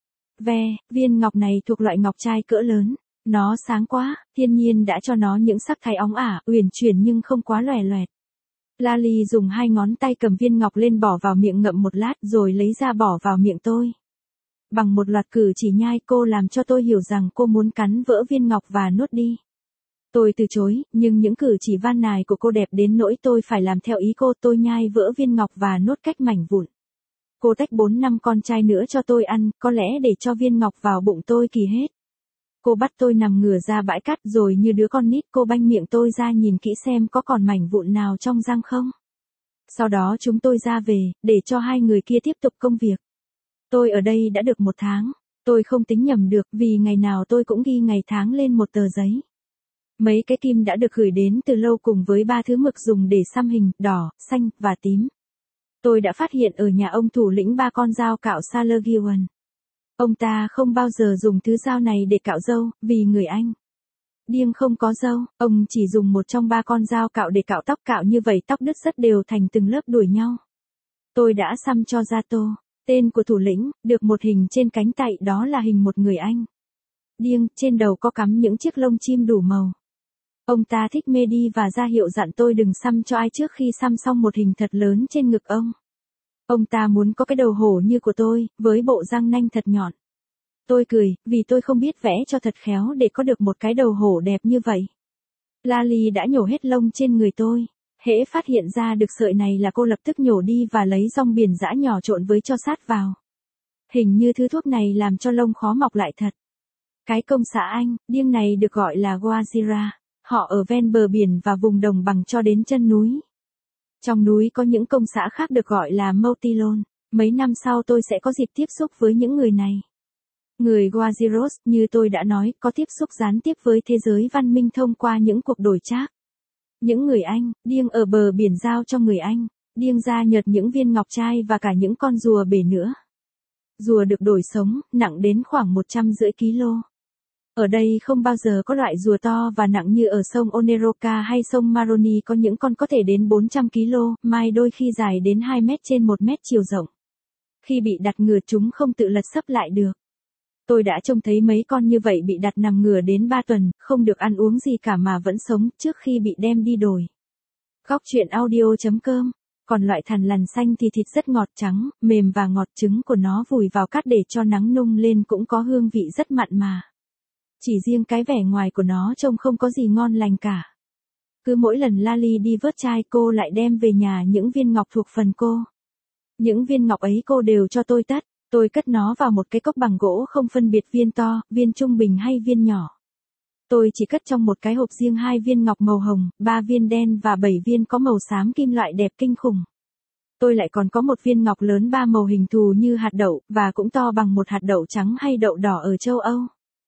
Ve, viên ngọc này thuộc loại ngọc trai cỡ lớn. Nó sáng quá, thiên nhiên đã cho nó những sắc thái óng ả, uyển chuyển nhưng không quá lòe loẹt. Lali dùng hai ngón tay cầm viên ngọc lên bỏ vào miệng ngậm một lát rồi lấy ra bỏ vào miệng tôi. Bằng một loạt cử chỉ nhai, cô làm cho tôi hiểu rằng cô muốn cắn vỡ viên ngọc và nuốt đi. Tôi từ chối, nhưng những cử chỉ van nài của cô đẹp đến nỗi tôi phải làm theo ý cô. Tôi nhai vỡ viên ngọc và nuốt cách mảnh vụn. Cô tách bốn năm con trai nữa cho tôi ăn, có lẽ để cho viên ngọc vào bụng tôi kỳ hết. Cô bắt tôi nằm ngửa ra bãi cát rồi như đứa con nít cô banh miệng tôi ra nhìn kỹ xem có còn mảnh vụn nào trong răng không. Sau đó chúng tôi ra về, để cho hai người kia tiếp tục công việc. Tôi ở đây đã được một tháng. Tôi không tính nhầm được vì ngày nào tôi cũng ghi ngày tháng lên một tờ giấy. Mấy cái kim đã được gửi đến từ lâu cùng với ba thứ mực dùng để xăm hình, đỏ, xanh, và tím. Tôi đã phát hiện ở nhà ông thủ lĩnh ba con dao cạo Salagiwan. Ông ta không bao giờ dùng thứ dao này để cạo râu, vì người Anh điên không có râu, ông chỉ dùng một trong ba con dao cạo để cạo tóc, cạo như vậy tóc đứt rất đều thành từng lớp đuổi nhau. Tôi đã xăm cho Zato, tên của thủ lĩnh, được một hình trên cánh tay, đó là hình một người Anh điên, trên đầu có cắm những chiếc lông chim đủ màu. Ông ta thích mê đi và ra hiệu dặn tôi đừng xăm cho ai trước khi xăm xong một hình thật lớn trên ngực ông. Ông ta muốn có cái đầu hổ như của tôi, với bộ răng nanh thật nhọn. Tôi cười, vì tôi không biết vẽ cho thật khéo để có được một cái đầu hổ đẹp như vậy. Lali đã nhổ hết lông trên người tôi. Hễ phát hiện ra được sợi này là cô lập tức nhổ đi và lấy rong biển giã nhỏ trộn với tro sát vào. Hình như thứ thuốc này làm cho lông khó mọc lại thật. Cái công xã Anh, điên này được gọi là Guajira. Họ ở ven bờ biển và vùng đồng bằng cho đến chân núi. Trong núi có những công xã khác được gọi là Motilon. Mấy năm sau tôi sẽ có dịp tiếp xúc với những người này. Người Guajiros, như tôi đã nói, có tiếp xúc gián tiếp với thế giới văn minh thông qua những cuộc đổi trác. Những người Anh, điên ở bờ biển giao cho người Anh, điên ra nhật những viên ngọc trai và cả những con rùa bể nữa. Rùa được đổi sống, nặng đến khoảng một trăm rưỡi kg. Ở đây không bao giờ có loại rùa to và nặng như ở sông Oneroka hay sông Maroni, có những con có thể đến bốn trăm ki lô, mai đôi khi dài đến hai mét trên một mét chiều rộng. Khi bị đặt ngửa chúng không tự lật sấp lại được. Tôi đã trông thấy mấy con như vậy bị đặt nằm ngửa đến ba tuần, không được ăn uống gì cả mà vẫn sống trước khi bị đem đi đổi. Góc truyện audio.com. Còn loại thằn lằn xanh thì thịt rất ngọt trắng, mềm và ngọt, trứng của nó vùi vào cát để cho nắng nung lên cũng có hương vị rất mặn mà. Chỉ riêng cái vẻ ngoài của nó trông không có gì ngon lành cả. Cứ mỗi lần Lali đi vớt chai cô lại đem về nhà những viên ngọc thuộc phần cô. Những viên ngọc ấy cô đều cho tôi tất. Tôi cất nó vào một cái cốc bằng gỗ không phân biệt viên to, viên trung bình hay viên nhỏ. Tôi chỉ cất trong một cái hộp riêng hai viên ngọc màu hồng, ba viên đen và bảy viên có màu xám kim loại đẹp kinh khủng. Tôi lại còn có một viên ngọc lớn ba màu hình thù như hạt đậu, và cũng to bằng một hạt đậu trắng hay đậu đỏ ở châu Âu.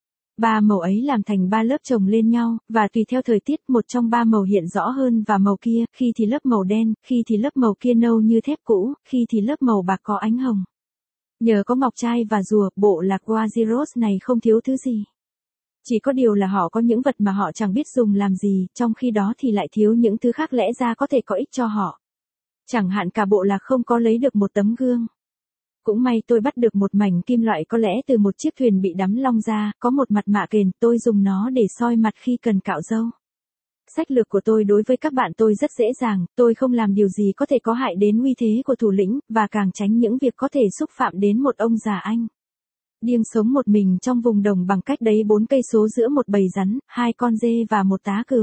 Ba màu ấy làm thành ba lớp chồng lên nhau, và tùy theo thời tiết một trong ba màu hiện rõ hơn và màu kia, khi thì lớp màu đen, khi thì lớp màu kia nâu như thép cũ, khi thì lớp màu bạc có ánh hồng. Nhờ có ngọc trai và rùa, bộ lạc Guajiros này không thiếu thứ gì. Chỉ có điều là họ có những vật mà họ chẳng biết dùng làm gì, trong khi đó thì lại thiếu những thứ khác lẽ ra có thể có ích cho họ. Chẳng hạn cả bộ lạc không có lấy được một tấm gương. Cũng may tôi bắt được một mảnh kim loại có lẽ từ một chiếc thuyền bị đắm long ra, có một mặt mạ kền, tôi dùng nó để soi mặt khi cần cạo râu. Sách lược của tôi đối với các bạn tôi rất dễ dàng, tôi không làm điều gì có thể có hại đến uy thế của thủ lĩnh, và càng tránh những việc có thể xúc phạm đến một ông già Anh. Điên sống một mình trong vùng đồng bằng cách đấy bốn cây số giữa một bầy rắn, hai con dê và một tá cừu.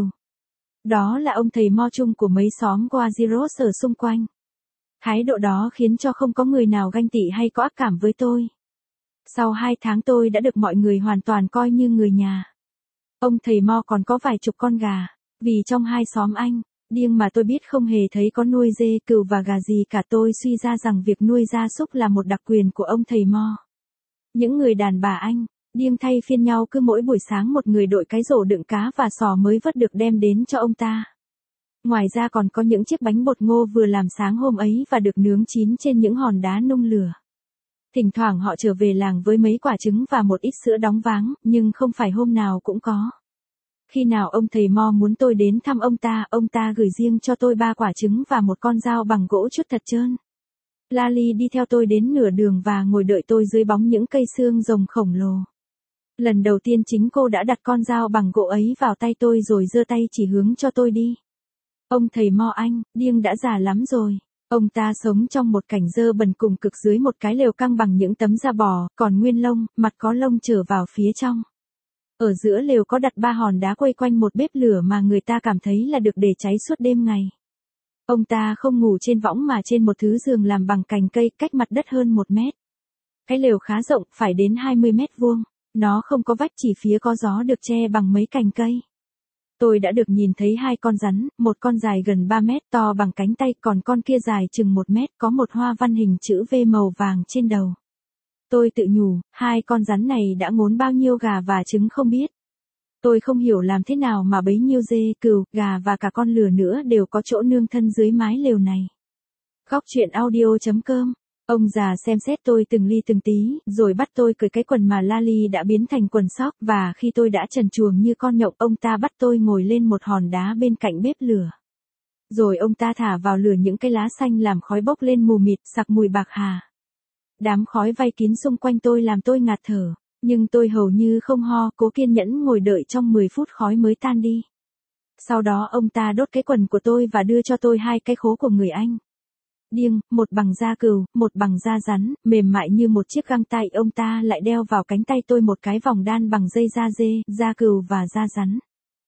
Đó là ông thầy mo chung của mấy xóm Guajiros ở xung quanh. Thái độ đó khiến cho không có người nào ganh tị hay có ác cảm với tôi. Sau hai tháng tôi đã được mọi người hoàn toàn coi như người nhà. Ông thầy mo còn có vài chục con gà, vì trong hai xóm Anh, điên mà tôi biết không hề thấy có nuôi dê, cừu và gà gì cả. Tôi suy ra rằng việc nuôi gia súc là một đặc quyền của ông thầy mo. Những người đàn bà Anh, điên thay phiên nhau, cứ mỗi buổi sáng một người đội cái rổ đựng cá và sò mới vớt được đem đến cho ông ta. Ngoài ra còn có những chiếc bánh bột ngô vừa làm sáng hôm ấy và được nướng chín trên những hòn đá nung lửa. Thỉnh thoảng họ trở về làng với mấy quả trứng và một ít sữa đóng váng, nhưng không phải hôm nào cũng có. Khi nào ông thầy mo muốn tôi đến thăm ông ta, ông ta gửi riêng cho tôi ba quả trứng và một con dao bằng gỗ chút thật trơn. Lali đi theo tôi đến nửa đường và ngồi đợi tôi dưới bóng những cây xương rồng khổng lồ. Lần đầu tiên chính cô đã đặt con dao bằng gỗ ấy vào tay tôi rồi giơ tay chỉ hướng cho tôi đi. Ông thầy mo Anh, điên đã già lắm rồi. Ông ta sống trong một cảnh dơ bẩn cùng cực dưới một cái lều căng bằng những tấm da bò, còn nguyên lông, mặt có lông trở vào phía trong. Ở giữa lều có đặt ba hòn đá quây quanh một bếp lửa mà người ta cảm thấy là được để cháy suốt đêm ngày. Ông ta không ngủ trên võng mà trên một thứ giường làm bằng cành cây cách mặt đất hơn một mét. Cái lều khá rộng, phải đến hai mươi mét vuông. Nó không có vách, chỉ phía có gió được che bằng mấy cành cây. Tôi đã được nhìn thấy hai con rắn, một con dài gần ba mét to bằng cánh tay, còn con kia dài chừng một mét, có một hoa văn hình chữ V màu vàng trên đầu. Tôi tự nhủ, hai con rắn này đã ngốn bao nhiêu gà và trứng không biết. Tôi không hiểu làm thế nào mà bấy nhiêu dê, cừu, gà và cả con lừa nữa đều có chỗ nương thân dưới mái lều này. Góc truyện audio chấm com Ông già xem xét tôi từng ly từng tí, rồi bắt tôi cởi cái quần mà Lali đã biến thành quần sóc, và khi tôi đã trần truồng như con nhộng, ông ta bắt tôi ngồi lên một hòn đá bên cạnh bếp lửa. Rồi ông ta thả vào lửa những cái lá xanh làm khói bốc lên mù mịt, sặc mùi bạc hà. Đám khói vây kín xung quanh tôi làm tôi ngạt thở, nhưng tôi hầu như không ho, cố kiên nhẫn ngồi đợi trong mười phút khói mới tan đi. Sau đó ông ta đốt cái quần của tôi và đưa cho tôi hai cái khố của người Anh. Điêng, một bằng da cừu, một bằng da rắn, mềm mại như một chiếc găng tay. Ông ta lại đeo vào cánh tay tôi một cái vòng đan bằng dây da dê, da cừu và da rắn.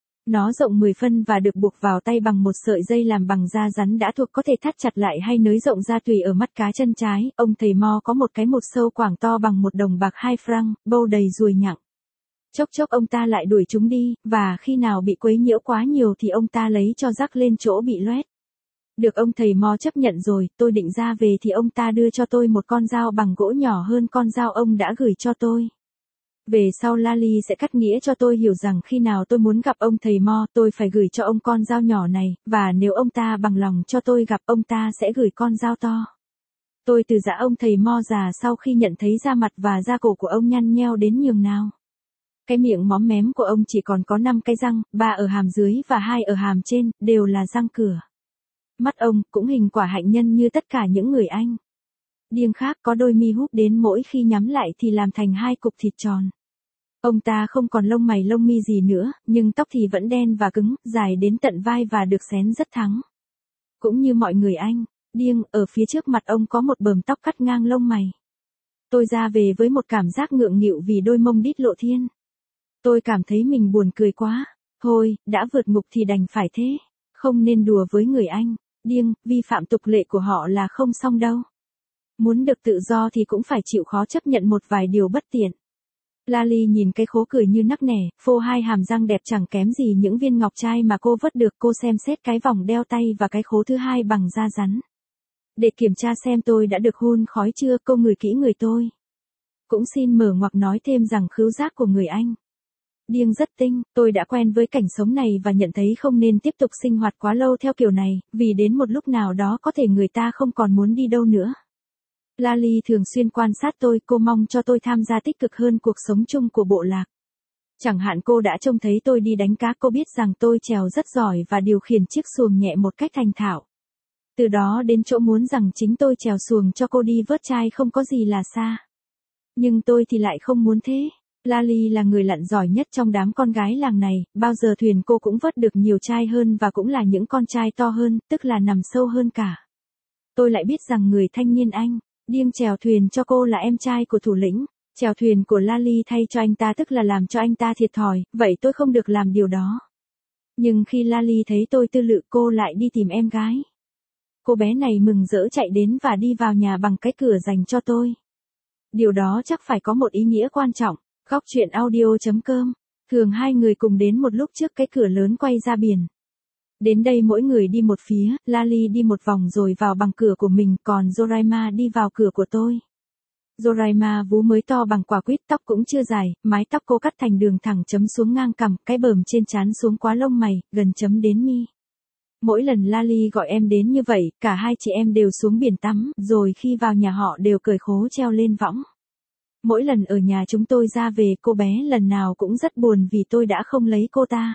Nó rộng mười phân và được buộc vào tay bằng một sợi dây làm bằng da rắn đã thuộc, có thể thắt chặt lại hay nới rộng ra tùy ở mắt cá chân trái. Ông thầy Mo có một cái một sâu quảng to bằng một đồng bạc hai franc, bâu đầy ruồi nhặng. Chốc chốc ông ta lại đuổi chúng đi, và khi nào bị quấy nhiễu quá nhiều thì ông ta lấy cho rắc lên chỗ bị loét. Được ông thầy Mo chấp nhận rồi, tôi định ra về thì ông ta đưa cho tôi một con dao bằng gỗ nhỏ hơn con dao ông đã gửi cho tôi. Về sau Lali sẽ cắt nghĩa cho tôi hiểu rằng khi nào tôi muốn gặp ông thầy Mo, tôi phải gửi cho ông con dao nhỏ này, và nếu ông ta bằng lòng cho tôi gặp, ông ta sẽ gửi con dao to. Tôi từ giã ông thầy Mo già sau khi nhận thấy da mặt và da cổ của ông nhăn nheo đến nhường nào. Cái miệng móm mém của ông chỉ còn có năm cái răng, ba ở hàm dưới và hai ở hàm trên, đều là răng cửa. Mắt ông cũng hình quả hạnh nhân như tất cả những người Anh. Điêng khác có đôi mi húp đến mỗi khi nhắm lại thì làm thành hai cục thịt tròn. Ông ta không còn lông mày lông mi gì nữa, nhưng tóc thì vẫn đen và cứng, dài đến tận vai và được xén rất thẳng. Cũng như mọi người Anh, điêng, ở phía trước mặt ông có một bờm tóc cắt ngang lông mày. Tôi ra về với một cảm giác ngượng nghịu vì đôi mông đít lộ thiên. Tôi cảm thấy mình buồn cười quá. Thôi, đã vượt ngục thì đành phải thế. Không nên đùa với người Anh. Điêng, vi phạm tục lệ của họ là không xong đâu. Muốn được tự do thì cũng phải chịu khó chấp nhận một vài điều bất tiện. Lali nhìn cái khố cười như nắc nẻ, phô hai hàm răng đẹp chẳng kém gì những viên ngọc trai mà cô vớt được. Cô xem xét cái vòng đeo tay và cái khố thứ hai bằng da rắn. Để kiểm tra xem tôi đã được hun khói chưa, cô ngửi kỹ người tôi. Cũng xin mở ngoặc nói thêm rằng khứu giác của người Anh điêng rất tinh, tôi đã quen với cảnh sống này và nhận thấy không nên tiếp tục sinh hoạt quá lâu theo kiểu này, vì đến một lúc nào đó có thể người ta không còn muốn đi đâu nữa. Lali thường xuyên quan sát tôi, cô mong cho tôi tham gia tích cực hơn cuộc sống chung của bộ lạc. Chẳng hạn cô đã trông thấy tôi đi đánh cá, cô biết rằng tôi chèo rất giỏi và điều khiển chiếc xuồng nhẹ một cách thành thạo. Từ đó đến chỗ muốn rằng chính tôi chèo xuồng cho cô đi vớt trai không có gì là xa. Nhưng tôi thì lại không muốn thế. Lali là người lặn giỏi nhất trong đám con gái làng này, bao giờ thuyền cô cũng vớt được nhiều trai hơn và cũng là những con trai to hơn, tức là nằm sâu hơn cả. Tôi lại biết rằng người thanh niên Anh điêng chèo thuyền cho cô là em trai của thủ lĩnh, chèo thuyền của Lali thay cho anh ta tức là làm cho anh ta thiệt thòi, vậy tôi không được làm điều đó. Nhưng khi Lali thấy tôi tư lự, cô lại đi tìm em gái. Cô bé này mừng rỡ chạy đến và đi vào nhà bằng cái cửa dành cho tôi. Điều đó chắc phải có một ý nghĩa quan trọng. Góc truyện audio chấm com. Thường hai người cùng đến một lúc trước cái cửa lớn quay ra biển. Đến đây mỗi người đi một phía, Lali đi một vòng rồi vào bằng cửa của mình, còn Joraima đi vào cửa của tôi. Joraima vú mới to bằng quả quýt, tóc cũng chưa dài, mái tóc cô cắt thành đường thẳng chấm xuống ngang cằm, cái bờm trên trán xuống quá lông mày, gần chấm đến mi. Mỗi lần Lali gọi em đến như vậy, cả hai chị em đều xuống biển tắm, rồi khi vào nhà họ đều cởi khố treo lên võng. Mỗi lần ở nhà chúng tôi ra về, cô bé lần nào cũng rất buồn vì tôi đã không lấy cô ta.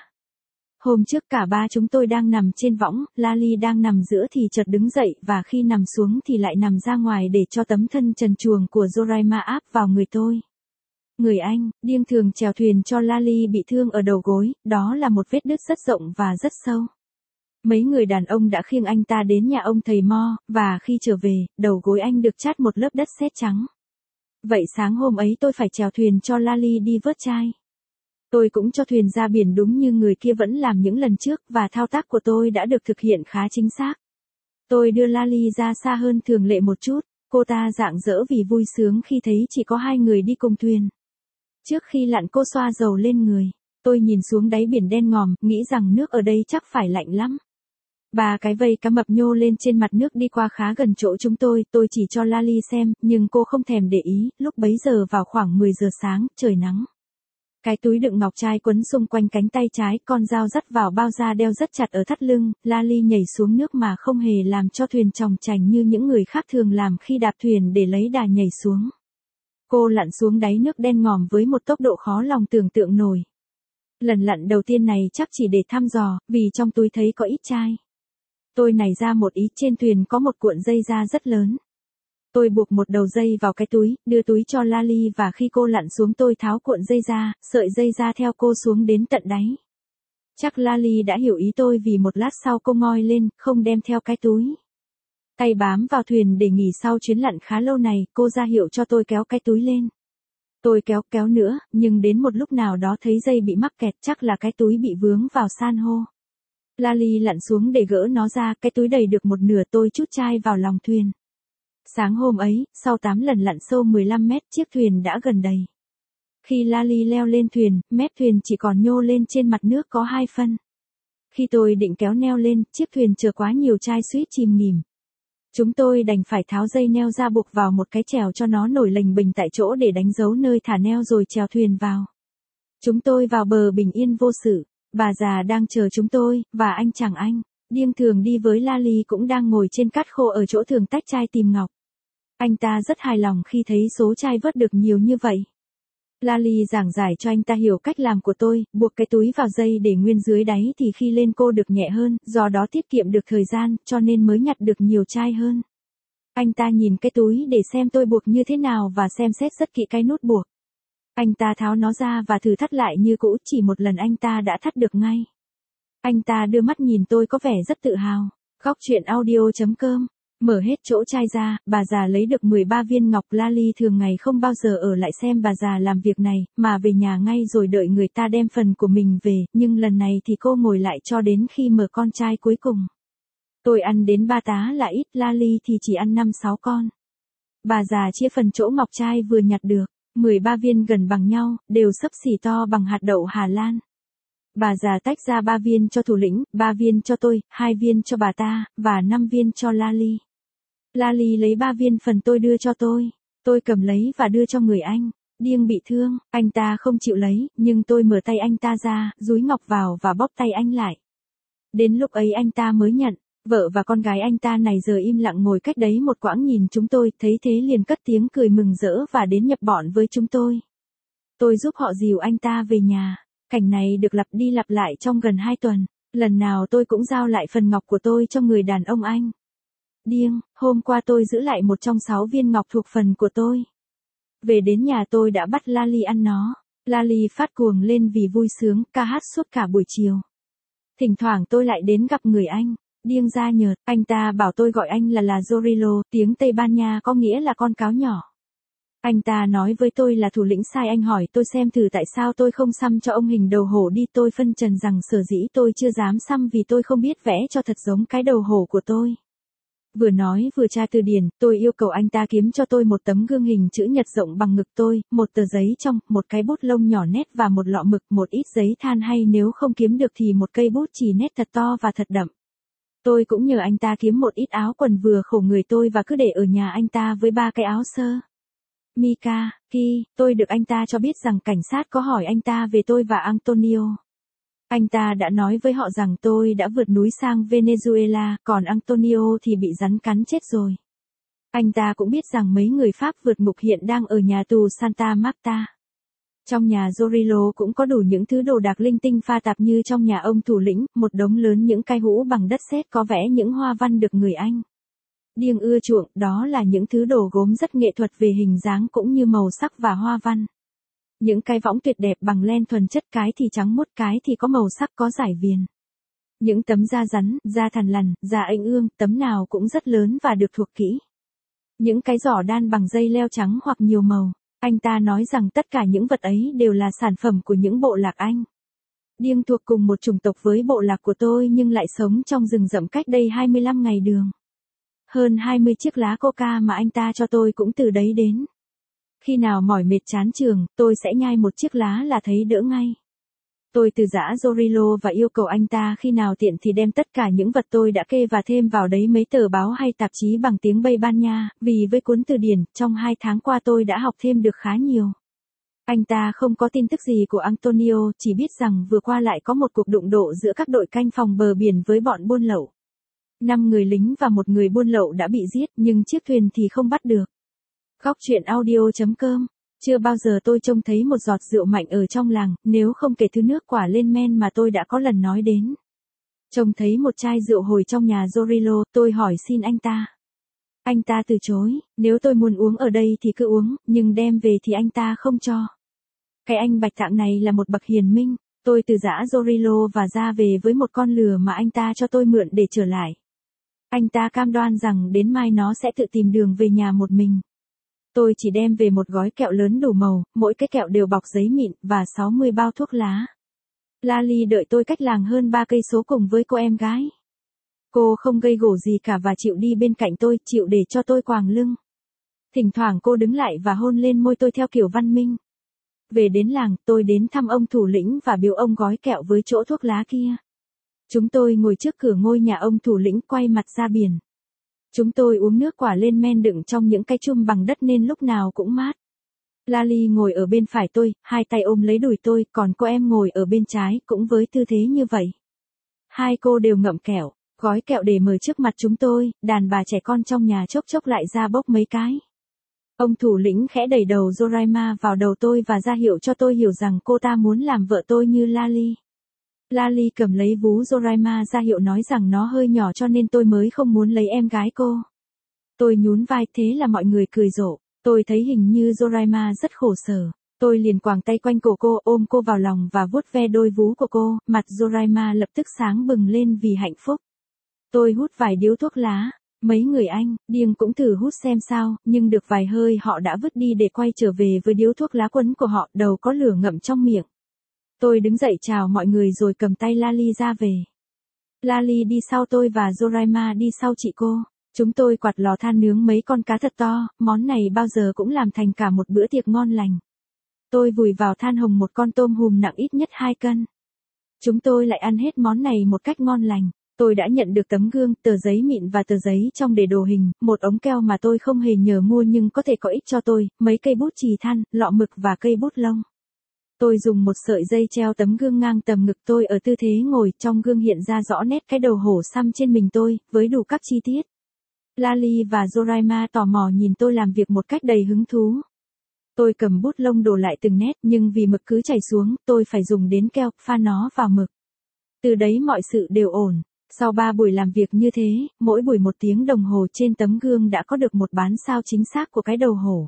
Hôm trước cả ba chúng tôi đang nằm trên võng, Lali đang nằm giữa thì chợt đứng dậy và khi nằm xuống thì lại nằm ra ngoài để cho tấm thân trần truồng của Joraima áp vào người tôi. Người Anh, điêng thường chèo thuyền cho Lali bị thương ở đầu gối, đó là một vết đứt rất rộng và rất sâu. Mấy người đàn ông đã khiêng anh ta đến nhà ông thầy Mo, và khi trở về, đầu gối anh được chát một lớp đất sét trắng. Vậy sáng hôm ấy tôi phải chèo thuyền cho Lali đi vớt trai. Tôi cũng cho thuyền ra biển đúng như người kia vẫn làm những lần trước và thao tác của tôi đã được thực hiện khá chính xác. Tôi đưa Lali ra xa hơn thường lệ một chút, cô ta rạng rỡ vì vui sướng khi thấy chỉ có hai người đi cùng thuyền. Trước khi lặn cô xoa dầu lên người, tôi nhìn xuống đáy biển đen ngòm, nghĩ rằng nước ở đây chắc phải lạnh lắm. Ba cái vây cá mập nhô lên trên mặt nước đi qua khá gần chỗ chúng tôi, tôi chỉ cho Lali xem, nhưng cô không thèm để ý, lúc bấy giờ vào khoảng mười giờ sáng, trời nắng. Cái túi đựng ngọc trai quấn xung quanh cánh tay trái, con dao dắt vào bao da đeo rất chặt ở thắt lưng, Lali nhảy xuống nước mà không hề làm cho thuyền chòng chành như những người khác thường làm khi đạp thuyền để lấy đà nhảy xuống. Cô lặn xuống đáy nước đen ngòm với một tốc độ khó lòng tưởng tượng nổi. Lần lặn đầu tiên này chắc chỉ để thăm dò, vì trong túi thấy có ít trai. Tôi nảy ra một ý, trên thuyền có một cuộn dây da rất lớn. Tôi buộc một đầu dây vào cái túi, đưa túi cho Lali và khi cô lặn xuống tôi tháo cuộn dây ra, sợi dây ra theo cô xuống đến tận đáy. Chắc Lali đã hiểu ý tôi vì một lát sau cô ngoi lên, không đem theo cái túi. Tay bám vào thuyền để nghỉ sau chuyến lặn khá lâu này, cô ra hiệu cho tôi kéo cái túi lên. Tôi kéo kéo nữa, nhưng đến một lúc nào đó thấy dây bị mắc kẹt, chắc là cái túi bị vướng vào san hô. Lali lặn xuống để gỡ nó ra, cái túi đầy được một nửa, tôi trút chai vào lòng thuyền. Sáng hôm ấy, sau tám lần lặn sâu mười lăm mét, chiếc thuyền đã gần đầy. Khi Lali leo lên thuyền, mép thuyền chỉ còn nhô lên trên mặt nước có hai phân. Khi tôi định kéo neo lên, chiếc thuyền chở quá nhiều chai suýt chìm nghỉm. Chúng tôi đành phải tháo dây neo ra buộc vào một cái chèo cho nó nổi lềnh bềnh tại chỗ để đánh dấu nơi thả neo rồi chèo thuyền vào. Chúng tôi vào bờ bình yên vô sự, bà già đang chờ chúng tôi, và anh chàng anh, Điêng thường đi với Lali cũng đang ngồi trên cát khô ở chỗ thường tách chai tìm ngọc. Anh ta rất hài lòng khi thấy số chai vớt được nhiều như vậy. Lali giảng giải cho anh ta hiểu cách làm của tôi, buộc cái túi vào dây để nguyên dưới đáy thì khi lên cô được nhẹ hơn, do đó tiết kiệm được thời gian, cho nên mới nhặt được nhiều chai hơn. Anh ta nhìn cái túi để xem tôi buộc như thế nào và xem xét rất kỹ cái nút buộc. Anh ta tháo nó ra và thử thắt lại như cũ, chỉ một lần anh ta đã thắt được ngay. Anh ta đưa mắt nhìn tôi có vẻ rất tự hào. Góc truyện audio chấm com. Mở hết chỗ chai ra, bà già lấy được mười ba viên ngọc. Lali thường ngày không bao giờ ở lại xem bà già làm việc này, mà về nhà ngay rồi đợi người ta đem phần của mình về, nhưng lần này thì cô ngồi lại cho đến khi mở con chai cuối cùng. Tôi ăn đến ba tá là ít, Lali thì chỉ ăn năm sáu con. Bà già chia phần chỗ ngọc trai vừa nhặt được, mười ba viên gần bằng nhau, đều xấp xỉ to bằng hạt đậu Hà Lan. Bà già tách ra ba viên cho thủ lĩnh, ba viên cho tôi, hai viên cho bà ta, và năm viên cho Lali. Lali lấy ba viên phần tôi đưa cho tôi. Tôi cầm lấy và đưa cho người anh. Điêng bị thương, anh ta không chịu lấy, nhưng tôi mở tay anh ta ra, dúi ngọc vào và bóp tay anh lại. Đến lúc ấy anh ta mới nhận. Vợ và con gái anh ta này giờ im lặng ngồi cách đấy một quãng nhìn chúng tôi, thấy thế liền cất tiếng cười mừng rỡ và đến nhập bọn với chúng tôi. Tôi giúp họ dìu anh ta về nhà. Cảnh này được lặp đi lặp lại trong gần hai tuần. Lần nào tôi cũng giao lại phần ngọc của tôi cho người đàn ông anh. Điêng, hôm qua tôi giữ lại một trong sáu viên ngọc thuộc phần của tôi. Về đến nhà tôi đã bắt Lali ăn nó. Lali phát cuồng lên vì vui sướng, ca hát suốt cả buổi chiều. Thỉnh thoảng tôi lại đến gặp người anh. Điêng da nhợt, anh ta bảo tôi gọi anh là là Zorilo, tiếng Tây Ban Nha có nghĩa là con cáo nhỏ. Anh ta nói với tôi là thủ lĩnh sai anh hỏi tôi xem thử tại sao tôi không xăm cho ông hình đầu hổ đi. Tôi phân trần rằng sở dĩ tôi chưa dám xăm vì tôi không biết vẽ cho thật giống cái đầu hổ của tôi. Vừa nói vừa tra từ điển, tôi yêu cầu anh ta kiếm cho tôi một tấm gương hình chữ nhật rộng bằng ngực tôi, một tờ giấy trong, một cái bút lông nhỏ nét và một lọ mực, một ít giấy than hay nếu không kiếm được thì một cây bút chì nét thật to và thật đậm. Tôi cũng nhờ anh ta kiếm một ít áo quần vừa khổ người tôi và cứ để ở nhà anh ta với ba cái áo sơ Mika, Ki, tôi được anh ta cho biết rằng cảnh sát có hỏi anh ta về tôi và Antonio. Anh ta đã nói với họ rằng tôi đã vượt núi sang Venezuela, còn Antonio thì bị rắn cắn chết rồi. Anh ta cũng biết rằng mấy người Pháp vượt ngục hiện đang ở nhà tù Santa Marta. Trong nhà Zorilo cũng có đủ những thứ đồ đạc linh tinh pha tạp như trong nhà ông thủ lĩnh, một đống lớn những cái hũ bằng đất sét có vẽ những hoa văn được người Anh Điêng ưa chuộng, đó là những thứ đồ gốm rất nghệ thuật về hình dáng cũng như màu sắc và hoa văn. Những cái võng tuyệt đẹp bằng len thuần chất, cái thì trắng muốt, cái thì có màu sắc có dải viền. Những tấm da rắn, da thằn lằn, da ếch ương, tấm nào cũng rất lớn và được thuộc kỹ. Những cái giỏ đan bằng dây leo trắng hoặc nhiều màu. Anh ta nói rằng tất cả những vật ấy đều là sản phẩm của những bộ lạc Anh. Điêng thuộc cùng một chủng tộc với bộ lạc của tôi nhưng lại sống trong rừng rậm cách đây hai mươi lăm ngày đường. Hơn hai mươi chiếc lá coca mà anh ta cho tôi cũng từ đấy đến. Khi nào mỏi mệt chán trường, tôi sẽ nhai một chiếc lá là thấy đỡ ngay. Tôi từ giã Zorilo và yêu cầu anh ta khi nào tiện thì đem tất cả những vật tôi đã kê và thêm vào đấy mấy tờ báo hay tạp chí bằng tiếng Tây Ban Nha, vì với cuốn từ điển, trong hai tháng qua tôi đã học thêm được khá nhiều. Anh ta không có tin tức gì của Antonio, chỉ biết rằng vừa qua lại có một cuộc đụng độ giữa các đội canh phòng bờ biển với bọn buôn lậu. Năm người lính và một người buôn lậu đã bị giết nhưng chiếc thuyền thì không bắt được. Góc truyện audio.com. Chưa bao giờ tôi trông thấy một giọt rượu mạnh ở trong làng, nếu không kể thứ nước quả lên men mà tôi đã có lần nói đến. Trông thấy một chai rượu hồi trong nhà Zorillo, tôi hỏi xin anh ta. Anh ta từ chối, nếu tôi muốn uống ở đây thì cứ uống, nhưng đem về thì anh ta không cho. Cái anh Bạch Tạng này là một bậc hiền minh, tôi từ giã Zorillo và ra về với một con lừa mà anh ta cho tôi mượn để trở lại. Anh ta cam đoan rằng đến mai nó sẽ tự tìm đường về nhà một mình. Tôi chỉ đem về một gói kẹo lớn đủ màu, mỗi cái kẹo đều bọc giấy mịn, và sáu mươi bao thuốc lá. Lali đợi tôi cách làng hơn ba cây số cùng với cô em gái. Cô không gây gổ gì cả và chịu đi bên cạnh tôi, chịu để cho tôi quàng lưng. Thỉnh thoảng cô đứng lại và hôn lên môi tôi theo kiểu văn minh. Về đến làng, tôi đến thăm ông thủ lĩnh và biếu ông gói kẹo với chỗ thuốc lá kia. Chúng tôi ngồi trước cửa ngôi nhà ông thủ lĩnh quay mặt ra biển. Chúng tôi uống nước quả lên men đựng trong những cái chum bằng đất nên lúc nào cũng mát. Lali ngồi ở bên phải tôi, hai tay ôm lấy đùi tôi, còn cô em ngồi ở bên trái, cũng với tư thế như vậy. Hai cô đều ngậm kẹo, gói kẹo để mở trước mặt chúng tôi, đàn bà trẻ con trong nhà chốc chốc lại ra bốc mấy cái. Ông thủ lĩnh khẽ đẩy đầu Zoraima vào đầu tôi và ra hiệu cho tôi hiểu rằng cô ta muốn làm vợ tôi như Lali. Lali cầm lấy vú Zoraima ra hiệu nói rằng nó hơi nhỏ cho nên tôi mới không muốn lấy em gái cô. Tôi nhún vai, thế là mọi người cười rộ. Tôi thấy hình như Zoraima rất khổ sở. Tôi liền quàng tay quanh cổ cô, ôm cô vào lòng và vuốt ve đôi vú của cô, mặt Zoraima lập tức sáng bừng lên vì hạnh phúc. Tôi hút vài điếu thuốc lá, mấy người anh, điên cũng thử hút xem sao, nhưng được vài hơi họ đã vứt đi để quay trở về với điếu thuốc lá quấn của họ, đầu có lửa ngậm trong miệng. Tôi đứng dậy chào mọi người rồi cầm tay Lali ra về. Lali đi sau tôi và Zoraima đi sau chị cô. Chúng tôi quạt lò than nướng mấy con cá thật to, món này bao giờ cũng làm thành cả một bữa tiệc ngon lành. Tôi vùi vào than hồng một con tôm hùm nặng ít nhất hai cân. Chúng tôi lại ăn hết món này một cách ngon lành. Tôi đã nhận được tấm gương, tờ giấy mịn và tờ giấy trong để đồ hình, một ống keo mà tôi không hề nhờ mua nhưng có thể có ích cho tôi, mấy cây bút chì than, lọ mực và cây bút lông. Tôi dùng một sợi dây treo tấm gương ngang tầm ngực tôi ở tư thế ngồi, trong gương hiện ra rõ nét cái đầu hổ xăm trên mình tôi, với đủ các chi tiết. Lali và Zoraima tò mò nhìn tôi làm việc một cách đầy hứng thú. Tôi cầm bút lông đổ lại từng nét nhưng vì mực cứ chảy xuống, tôi phải dùng đến keo, pha nó vào mực. Từ đấy mọi sự đều ổn. Sau ba buổi làm việc như thế, mỗi buổi một tiếng đồng hồ trên tấm gương đã có được một bán sao chính xác của cái đầu hổ.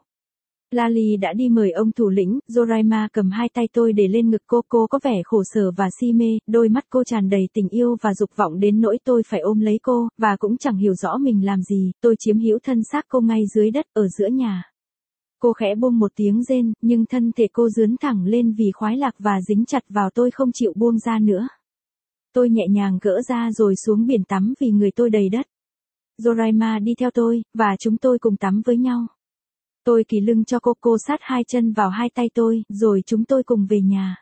Lali đã đi mời ông thủ lĩnh, Zoraima cầm hai tay tôi để lên ngực cô, cô có vẻ khổ sở và si mê, đôi mắt cô tràn đầy tình yêu và dục vọng đến nỗi tôi phải ôm lấy cô, và cũng chẳng hiểu rõ mình làm gì, tôi chiếm hữu thân xác cô ngay dưới đất ở giữa nhà. Cô khẽ buông một tiếng rên, nhưng thân thể cô dướn thẳng lên vì khoái lạc và dính chặt vào tôi không chịu buông ra nữa. Tôi nhẹ nhàng gỡ ra rồi xuống biển tắm vì người tôi đầy đất. Zoraima đi theo tôi, và chúng tôi cùng tắm với nhau. Tôi kỳ lưng cho cô, cô sát hai chân vào hai tay tôi, rồi chúng tôi cùng về nhà.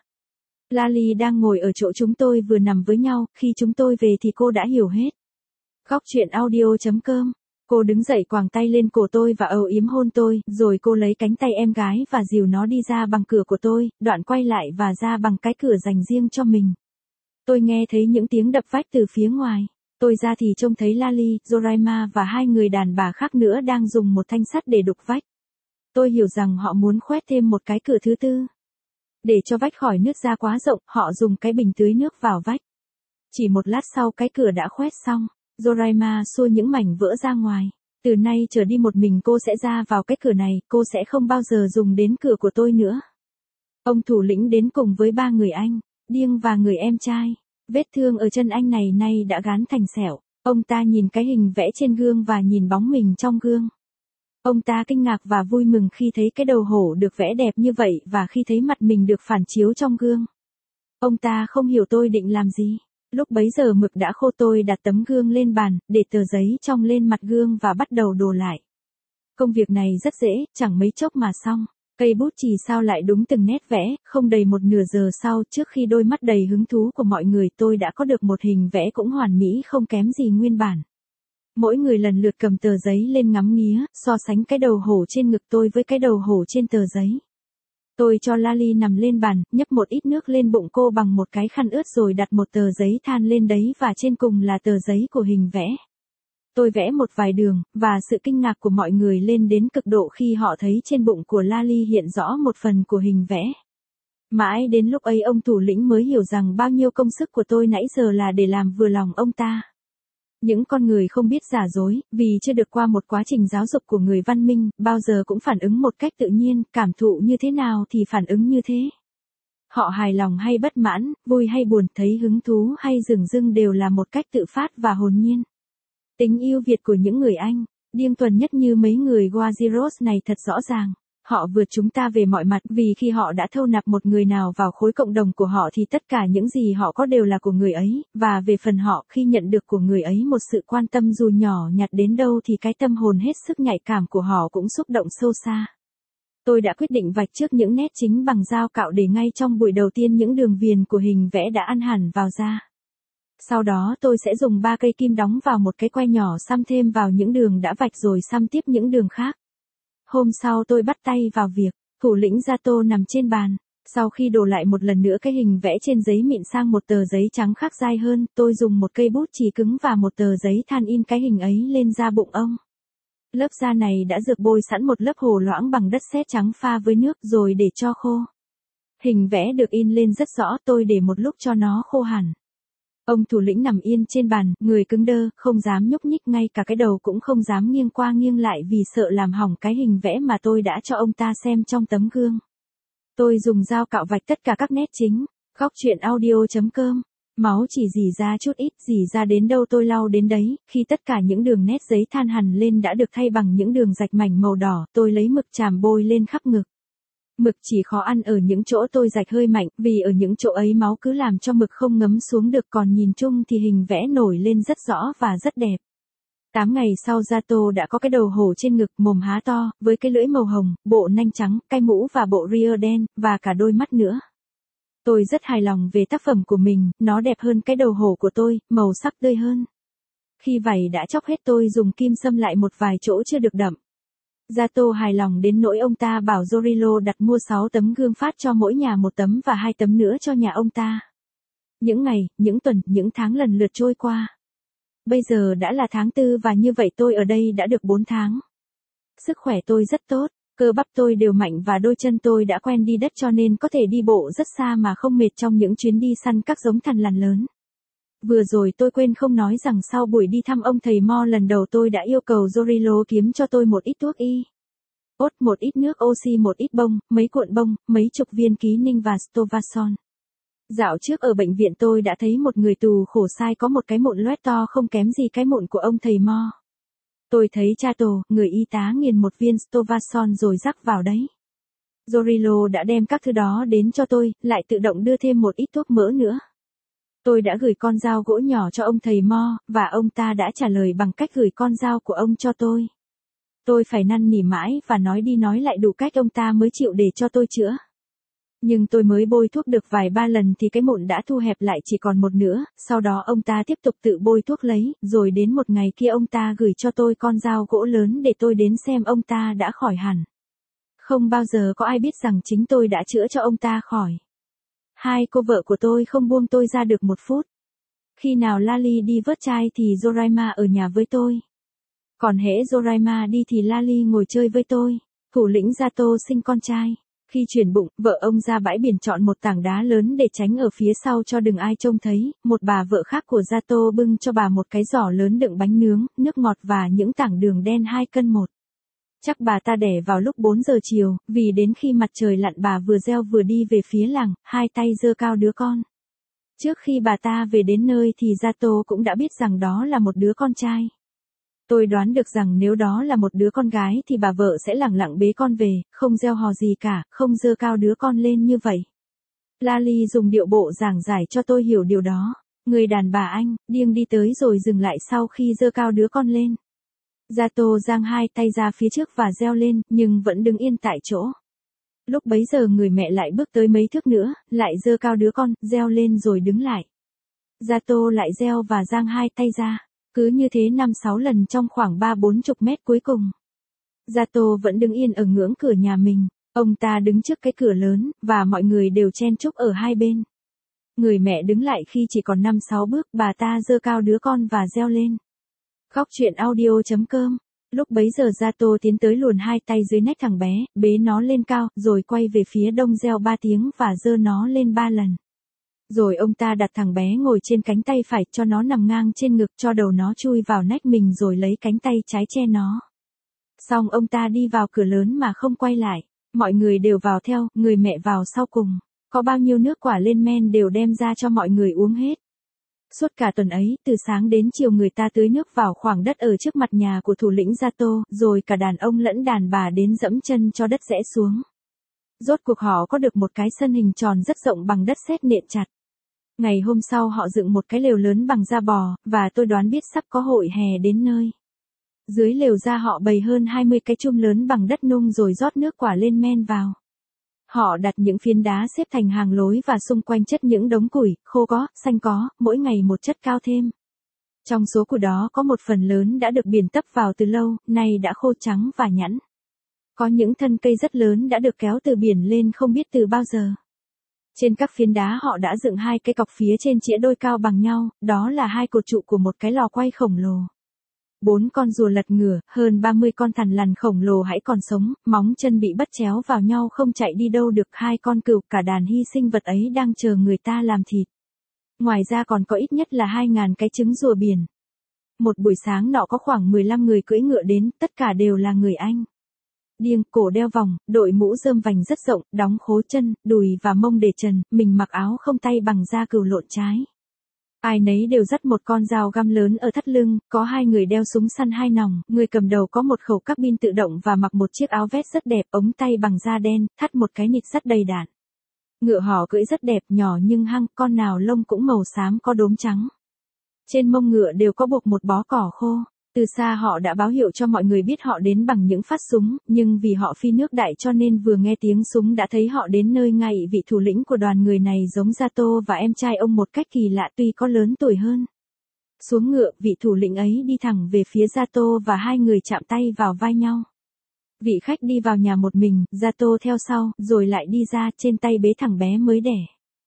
Lali đang ngồi ở chỗ chúng tôi vừa nằm với nhau, khi chúng tôi về thì cô đã hiểu hết. Góc truyện audio.com. Cô đứng dậy quàng tay lên cổ tôi và âu yếm hôn tôi, rồi cô lấy cánh tay em gái và dìu nó đi ra bằng cửa của tôi, đoạn quay lại và ra bằng cái cửa dành riêng cho mình. Tôi nghe thấy những tiếng đập vách từ phía ngoài. Tôi ra thì trông thấy Lali, Zoraima và hai người đàn bà khác nữa đang dùng một thanh sắt để đục vách. Tôi hiểu rằng họ muốn khoét thêm một cái cửa thứ tư. Để cho vách khỏi nứt ra quá rộng, họ dùng cái bình tưới nước vào vách. Chỉ một lát sau cái cửa đã khoét xong. Zoraima xua những mảnh vỡ ra ngoài. Từ nay trở đi một mình cô sẽ ra vào cái cửa này, cô sẽ không bao giờ dùng đến cửa của tôi nữa. Ông thủ lĩnh đến cùng với ba người anh, Điêng và người em trai. Vết thương ở chân anh này nay đã gán thành sẹo. Ông ta nhìn cái hình vẽ trên gương và nhìn bóng mình trong gương. Ông ta kinh ngạc và vui mừng khi thấy cái đầu hổ được vẽ đẹp như vậy và khi thấy mặt mình được phản chiếu trong gương. Ông ta không hiểu tôi định làm gì. Lúc bấy giờ mực đã khô, tôi đặt tấm gương lên bàn, để tờ giấy trong lên mặt gương và bắt đầu đổ lại. Công việc này rất dễ, chẳng mấy chốc mà xong. Cây bút chì sao lại đúng từng nét vẽ, không đầy một nửa giờ sau, trước khi đôi mắt đầy hứng thú của mọi người, tôi đã có được một hình vẽ cũng hoàn mỹ không kém gì nguyên bản. Mỗi người lần lượt cầm tờ giấy lên ngắm nghía, so sánh cái đầu hổ trên ngực tôi với cái đầu hổ trên tờ giấy. Tôi cho Lali nằm lên bàn, nhấp một ít nước lên bụng cô bằng một cái khăn ướt rồi đặt một tờ giấy than lên đấy và trên cùng là tờ giấy của hình vẽ. Tôi vẽ một vài đường, và sự kinh ngạc của mọi người lên đến cực độ khi họ thấy trên bụng của Lali hiện rõ một phần của hình vẽ. Mãi đến lúc ấy ông thủ lĩnh mới hiểu rằng bao nhiêu công sức của tôi nãy giờ là để làm vừa lòng ông ta. Những con người không biết giả dối, vì chưa được qua một quá trình giáo dục của người văn minh, bao giờ cũng phản ứng một cách tự nhiên, cảm thụ như thế nào thì phản ứng như thế. Họ hài lòng hay bất mãn, vui hay buồn, thấy hứng thú hay dửng dưng đều là một cách tự phát và hồn nhiên. Tính yêu Việt của những người Anh, điên tuần nhất như mấy người Guajiros này thật rõ ràng. Họ vượt chúng ta về mọi mặt vì khi họ đã thâu nạp một người nào vào khối cộng đồng của họ thì tất cả những gì họ có đều là của người ấy, và về phần họ khi nhận được của người ấy một sự quan tâm dù nhỏ nhặt đến đâu thì cái tâm hồn hết sức nhạy cảm của họ cũng xúc động sâu xa. Tôi đã quyết định vạch trước những nét chính bằng dao cạo để ngay trong buổi đầu tiên những đường viền của hình vẽ đã ăn hẳn vào da. Sau đó tôi sẽ dùng ba cây kim đóng vào một cái que nhỏ xăm thêm vào những đường đã vạch rồi xăm tiếp những đường khác. Hôm sau tôi bắt tay vào việc, thủ lĩnh Zato nằm trên bàn. Sau khi đổ lại một lần nữa cái hình vẽ trên giấy mịn sang một tờ giấy trắng khác dai hơn, tôi dùng một cây bút chì cứng và một tờ giấy than in cái hình ấy lên da bụng ông. Lớp da này đã được bôi sẵn một lớp hồ loãng bằng đất sét trắng pha với nước rồi để cho khô. Hình vẽ được in lên rất rõ, tôi để một lúc cho nó khô hẳn. Ông thủ lĩnh nằm yên trên bàn, người cứng đơ, không dám nhúc nhích, ngay cả cái đầu cũng không dám nghiêng qua nghiêng lại vì sợ làm hỏng cái hình vẽ mà tôi đã cho ông ta xem trong tấm gương. Tôi dùng dao cạo vạch tất cả các nét chính. Góc truyện audio chấm com. Máu chỉ rỉ ra chút ít, rỉ ra đến đâu tôi lau đến đấy, khi tất cả những đường nét giấy than hằn lên đã được thay bằng những đường rạch mảnh màu đỏ, tôi lấy mực chàm bôi lên khắp ngực. Mực chỉ khó ăn ở những chỗ tôi rạch hơi mạnh, vì ở những chỗ ấy máu cứ làm cho mực không ngấm xuống được, còn nhìn chung thì hình vẽ nổi lên rất rõ và rất đẹp. Tám ngày sau Zato đã có cái đầu hổ trên ngực, mồm há to, với cái lưỡi màu hồng, bộ nanh trắng, cái mũ và bộ ria đen, và cả đôi mắt nữa. Tôi rất hài lòng về tác phẩm của mình, nó đẹp hơn cái đầu hổ của tôi, màu sắc tươi hơn. Khi vảy đã chóc hết tôi dùng kim xâm lại một vài chỗ chưa được đậm. Zato hài lòng đến nỗi ông ta bảo Zorilo đặt mua sáu tấm gương phát cho mỗi nhà một tấm và hai tấm nữa cho nhà ông ta. Những ngày, những tuần, những tháng lần lượt trôi qua. Bây giờ đã là tháng tư và như vậy tôi ở đây đã được bốn tháng. Sức khỏe tôi rất tốt, cơ bắp tôi đều mạnh và đôi chân tôi đã quen đi đất cho nên có thể đi bộ rất xa mà không mệt trong những chuyến đi săn các giống thằn lằn lớn. Vừa rồi tôi quên không nói rằng sau buổi đi thăm ông thầy Mo lần đầu tôi đã yêu cầu Zorilo kiếm cho tôi một ít thuốc y. Ốt, một ít nước oxy, một ít bông, mấy cuộn bông, mấy chục viên ký ninh và Stovason. Dạo trước ở bệnh viện tôi đã thấy một người tù khổ sai có một cái mụn loét to không kém gì cái mụn của ông thầy Mo. Tôi thấy Chato, người y tá nghiền một viên Stovason rồi rắc vào đấy. Zorilo đã đem các thứ đó đến cho tôi, lại tự động đưa thêm một ít thuốc mỡ nữa. Tôi đã gửi con dao gỗ nhỏ cho ông thầy Mo, và ông ta đã trả lời bằng cách gửi con dao của ông cho tôi. Tôi phải năn nỉ mãi và nói đi nói lại đủ cách ông ta mới chịu để cho tôi chữa. Nhưng tôi mới bôi thuốc được vài ba lần thì cái mụn đã thu hẹp lại chỉ còn một nửa, sau đó ông ta tiếp tục tự bôi thuốc lấy, rồi đến một ngày kia ông ta gửi cho tôi con dao gỗ lớn để tôi đến xem ông ta đã khỏi hẳn. Không bao giờ có ai biết rằng chính tôi đã chữa cho ông ta khỏi. Hai cô vợ của tôi không buông tôi ra được một phút. Khi nào Lali đi vớt chai thì Zoraima ở nhà với tôi. Còn hễ Zoraima đi thì Lali ngồi chơi với tôi. Thủ lĩnh Zato sinh con trai. Khi chuyển bụng, vợ ông ra bãi biển chọn một tảng đá lớn để tránh ở phía sau cho đừng ai trông thấy. Một bà vợ khác của Zato bưng cho bà một cái giỏ lớn đựng bánh nướng, nước ngọt và những tảng đường đen hai cân một. Chắc bà ta đẻ vào lúc bốn giờ chiều, vì đến khi mặt trời lặn bà vừa reo vừa đi về phía làng, hai tay giơ cao đứa con. Trước khi bà ta về đến nơi thì Zato cũng đã biết rằng đó là một đứa con trai. Tôi đoán được rằng nếu đó là một đứa con gái thì bà vợ sẽ lẳng lặng bế con về, không reo hò gì cả, không giơ cao đứa con lên như vậy. Lali dùng điệu bộ giảng giải cho tôi hiểu điều đó. Người đàn bà Anh, điên đi tới rồi dừng lại sau khi giơ cao đứa con lên. Zato giang hai tay ra phía trước và reo lên, nhưng vẫn đứng yên tại chỗ. Lúc bấy giờ người mẹ lại bước tới mấy thước nữa, lại giơ cao đứa con, reo lên rồi đứng lại. Zato lại reo và giang hai tay ra. Cứ như thế năm sáu lần trong khoảng ba bốn chục mét cuối cùng. Zato vẫn đứng yên ở ngưỡng cửa nhà mình. Ông ta đứng trước cái cửa lớn, và mọi người đều chen chúc ở hai bên. Người mẹ đứng lại khi chỉ còn năm sáu bước, bà ta giơ cao đứa con và reo lên. Khóc chuyện audio chấm com. Lúc bấy giờ Sato tiến tới luồn hai tay dưới nách thằng bé, bế nó lên cao, rồi quay về phía đông reo ba tiếng và giơ nó lên ba lần. Rồi ông ta đặt thằng bé ngồi trên cánh tay phải, cho nó nằm ngang trên ngực, cho đầu nó chui vào nách mình rồi lấy cánh tay trái che nó. Xong ông ta đi vào cửa lớn mà không quay lại. Mọi người đều vào theo, người mẹ vào sau cùng. Có bao nhiêu nước quả lên men đều đem ra cho mọi người uống hết. Suốt cả tuần ấy, từ sáng đến chiều người ta tưới nước vào khoảng đất ở trước mặt nhà của thủ lĩnh Sato, rồi cả đàn ông lẫn đàn bà đến dẫm chân cho đất rẽ xuống. Rốt cuộc họ có được một cái sân hình tròn rất rộng bằng đất sét nện chặt. Ngày hôm sau họ dựng một cái lều lớn bằng da bò, và tôi đoán biết sắp có hội hè đến nơi. Dưới lều ra họ bày hơn hai mươi cái chum lớn bằng đất nung rồi rót nước quả lên men vào. Họ đặt những phiến đá xếp thành hàng lối và xung quanh chất những đống củi, khô có, xanh có, mỗi ngày một chất cao thêm. Trong số củi đó có một phần lớn đã được biển tấp vào từ lâu, nay đã khô trắng và nhẵn. Có những thân cây rất lớn đã được kéo từ biển lên không biết từ bao giờ. Trên các phiến đá họ đã dựng hai cái cọc phía trên chĩa đôi cao bằng nhau, đó là hai cột trụ của một cái lò quay khổng lồ. Bốn con rùa lật ngửa, hơn ba mươi con thằn lằn khổng lồ hãy còn sống, móng chân bị bắt chéo vào nhau không chạy đi đâu được. Hai con cừu, cả đàn hy sinh vật ấy đang chờ người ta làm thịt. Ngoài ra còn có ít nhất là hai ngàn cái trứng rùa biển. Một buổi sáng nọ có khoảng mười lăm người cưỡi ngựa đến, tất cả đều là người Anh. Điêng, cổ đeo vòng, đội mũ rơm vành rất rộng, đóng khố chân, đùi và mông để trần, mình mặc áo không tay bằng da cừu lộn trái. Ai nấy đều dắt một con dao găm lớn ở thắt lưng, có hai người đeo súng săn hai nòng, người cầm đầu có một khẩu cabin tự động và mặc một chiếc áo vest rất đẹp, ống tay bằng da đen, thắt một cái nịt sắt đầy đạn. Ngựa họ cưỡi rất đẹp, nhỏ nhưng hăng, con nào lông cũng màu xám có đốm trắng. Trên mông ngựa đều có buộc một bó cỏ khô. Từ xa họ đã báo hiệu cho mọi người biết họ đến bằng những phát súng, nhưng vì họ phi nước đại cho nên vừa nghe tiếng súng đã thấy họ đến nơi ngay. Vị thủ lĩnh của đoàn người này giống Sato và em trai ông một cách kỳ lạ tuy có lớn tuổi hơn. Xuống ngựa, vị thủ lĩnh ấy đi thẳng về phía Sato và hai người chạm tay vào vai nhau. Vị khách đi vào nhà một mình, Sato theo sau, rồi lại đi ra, trên tay bế thằng bé mới đẻ.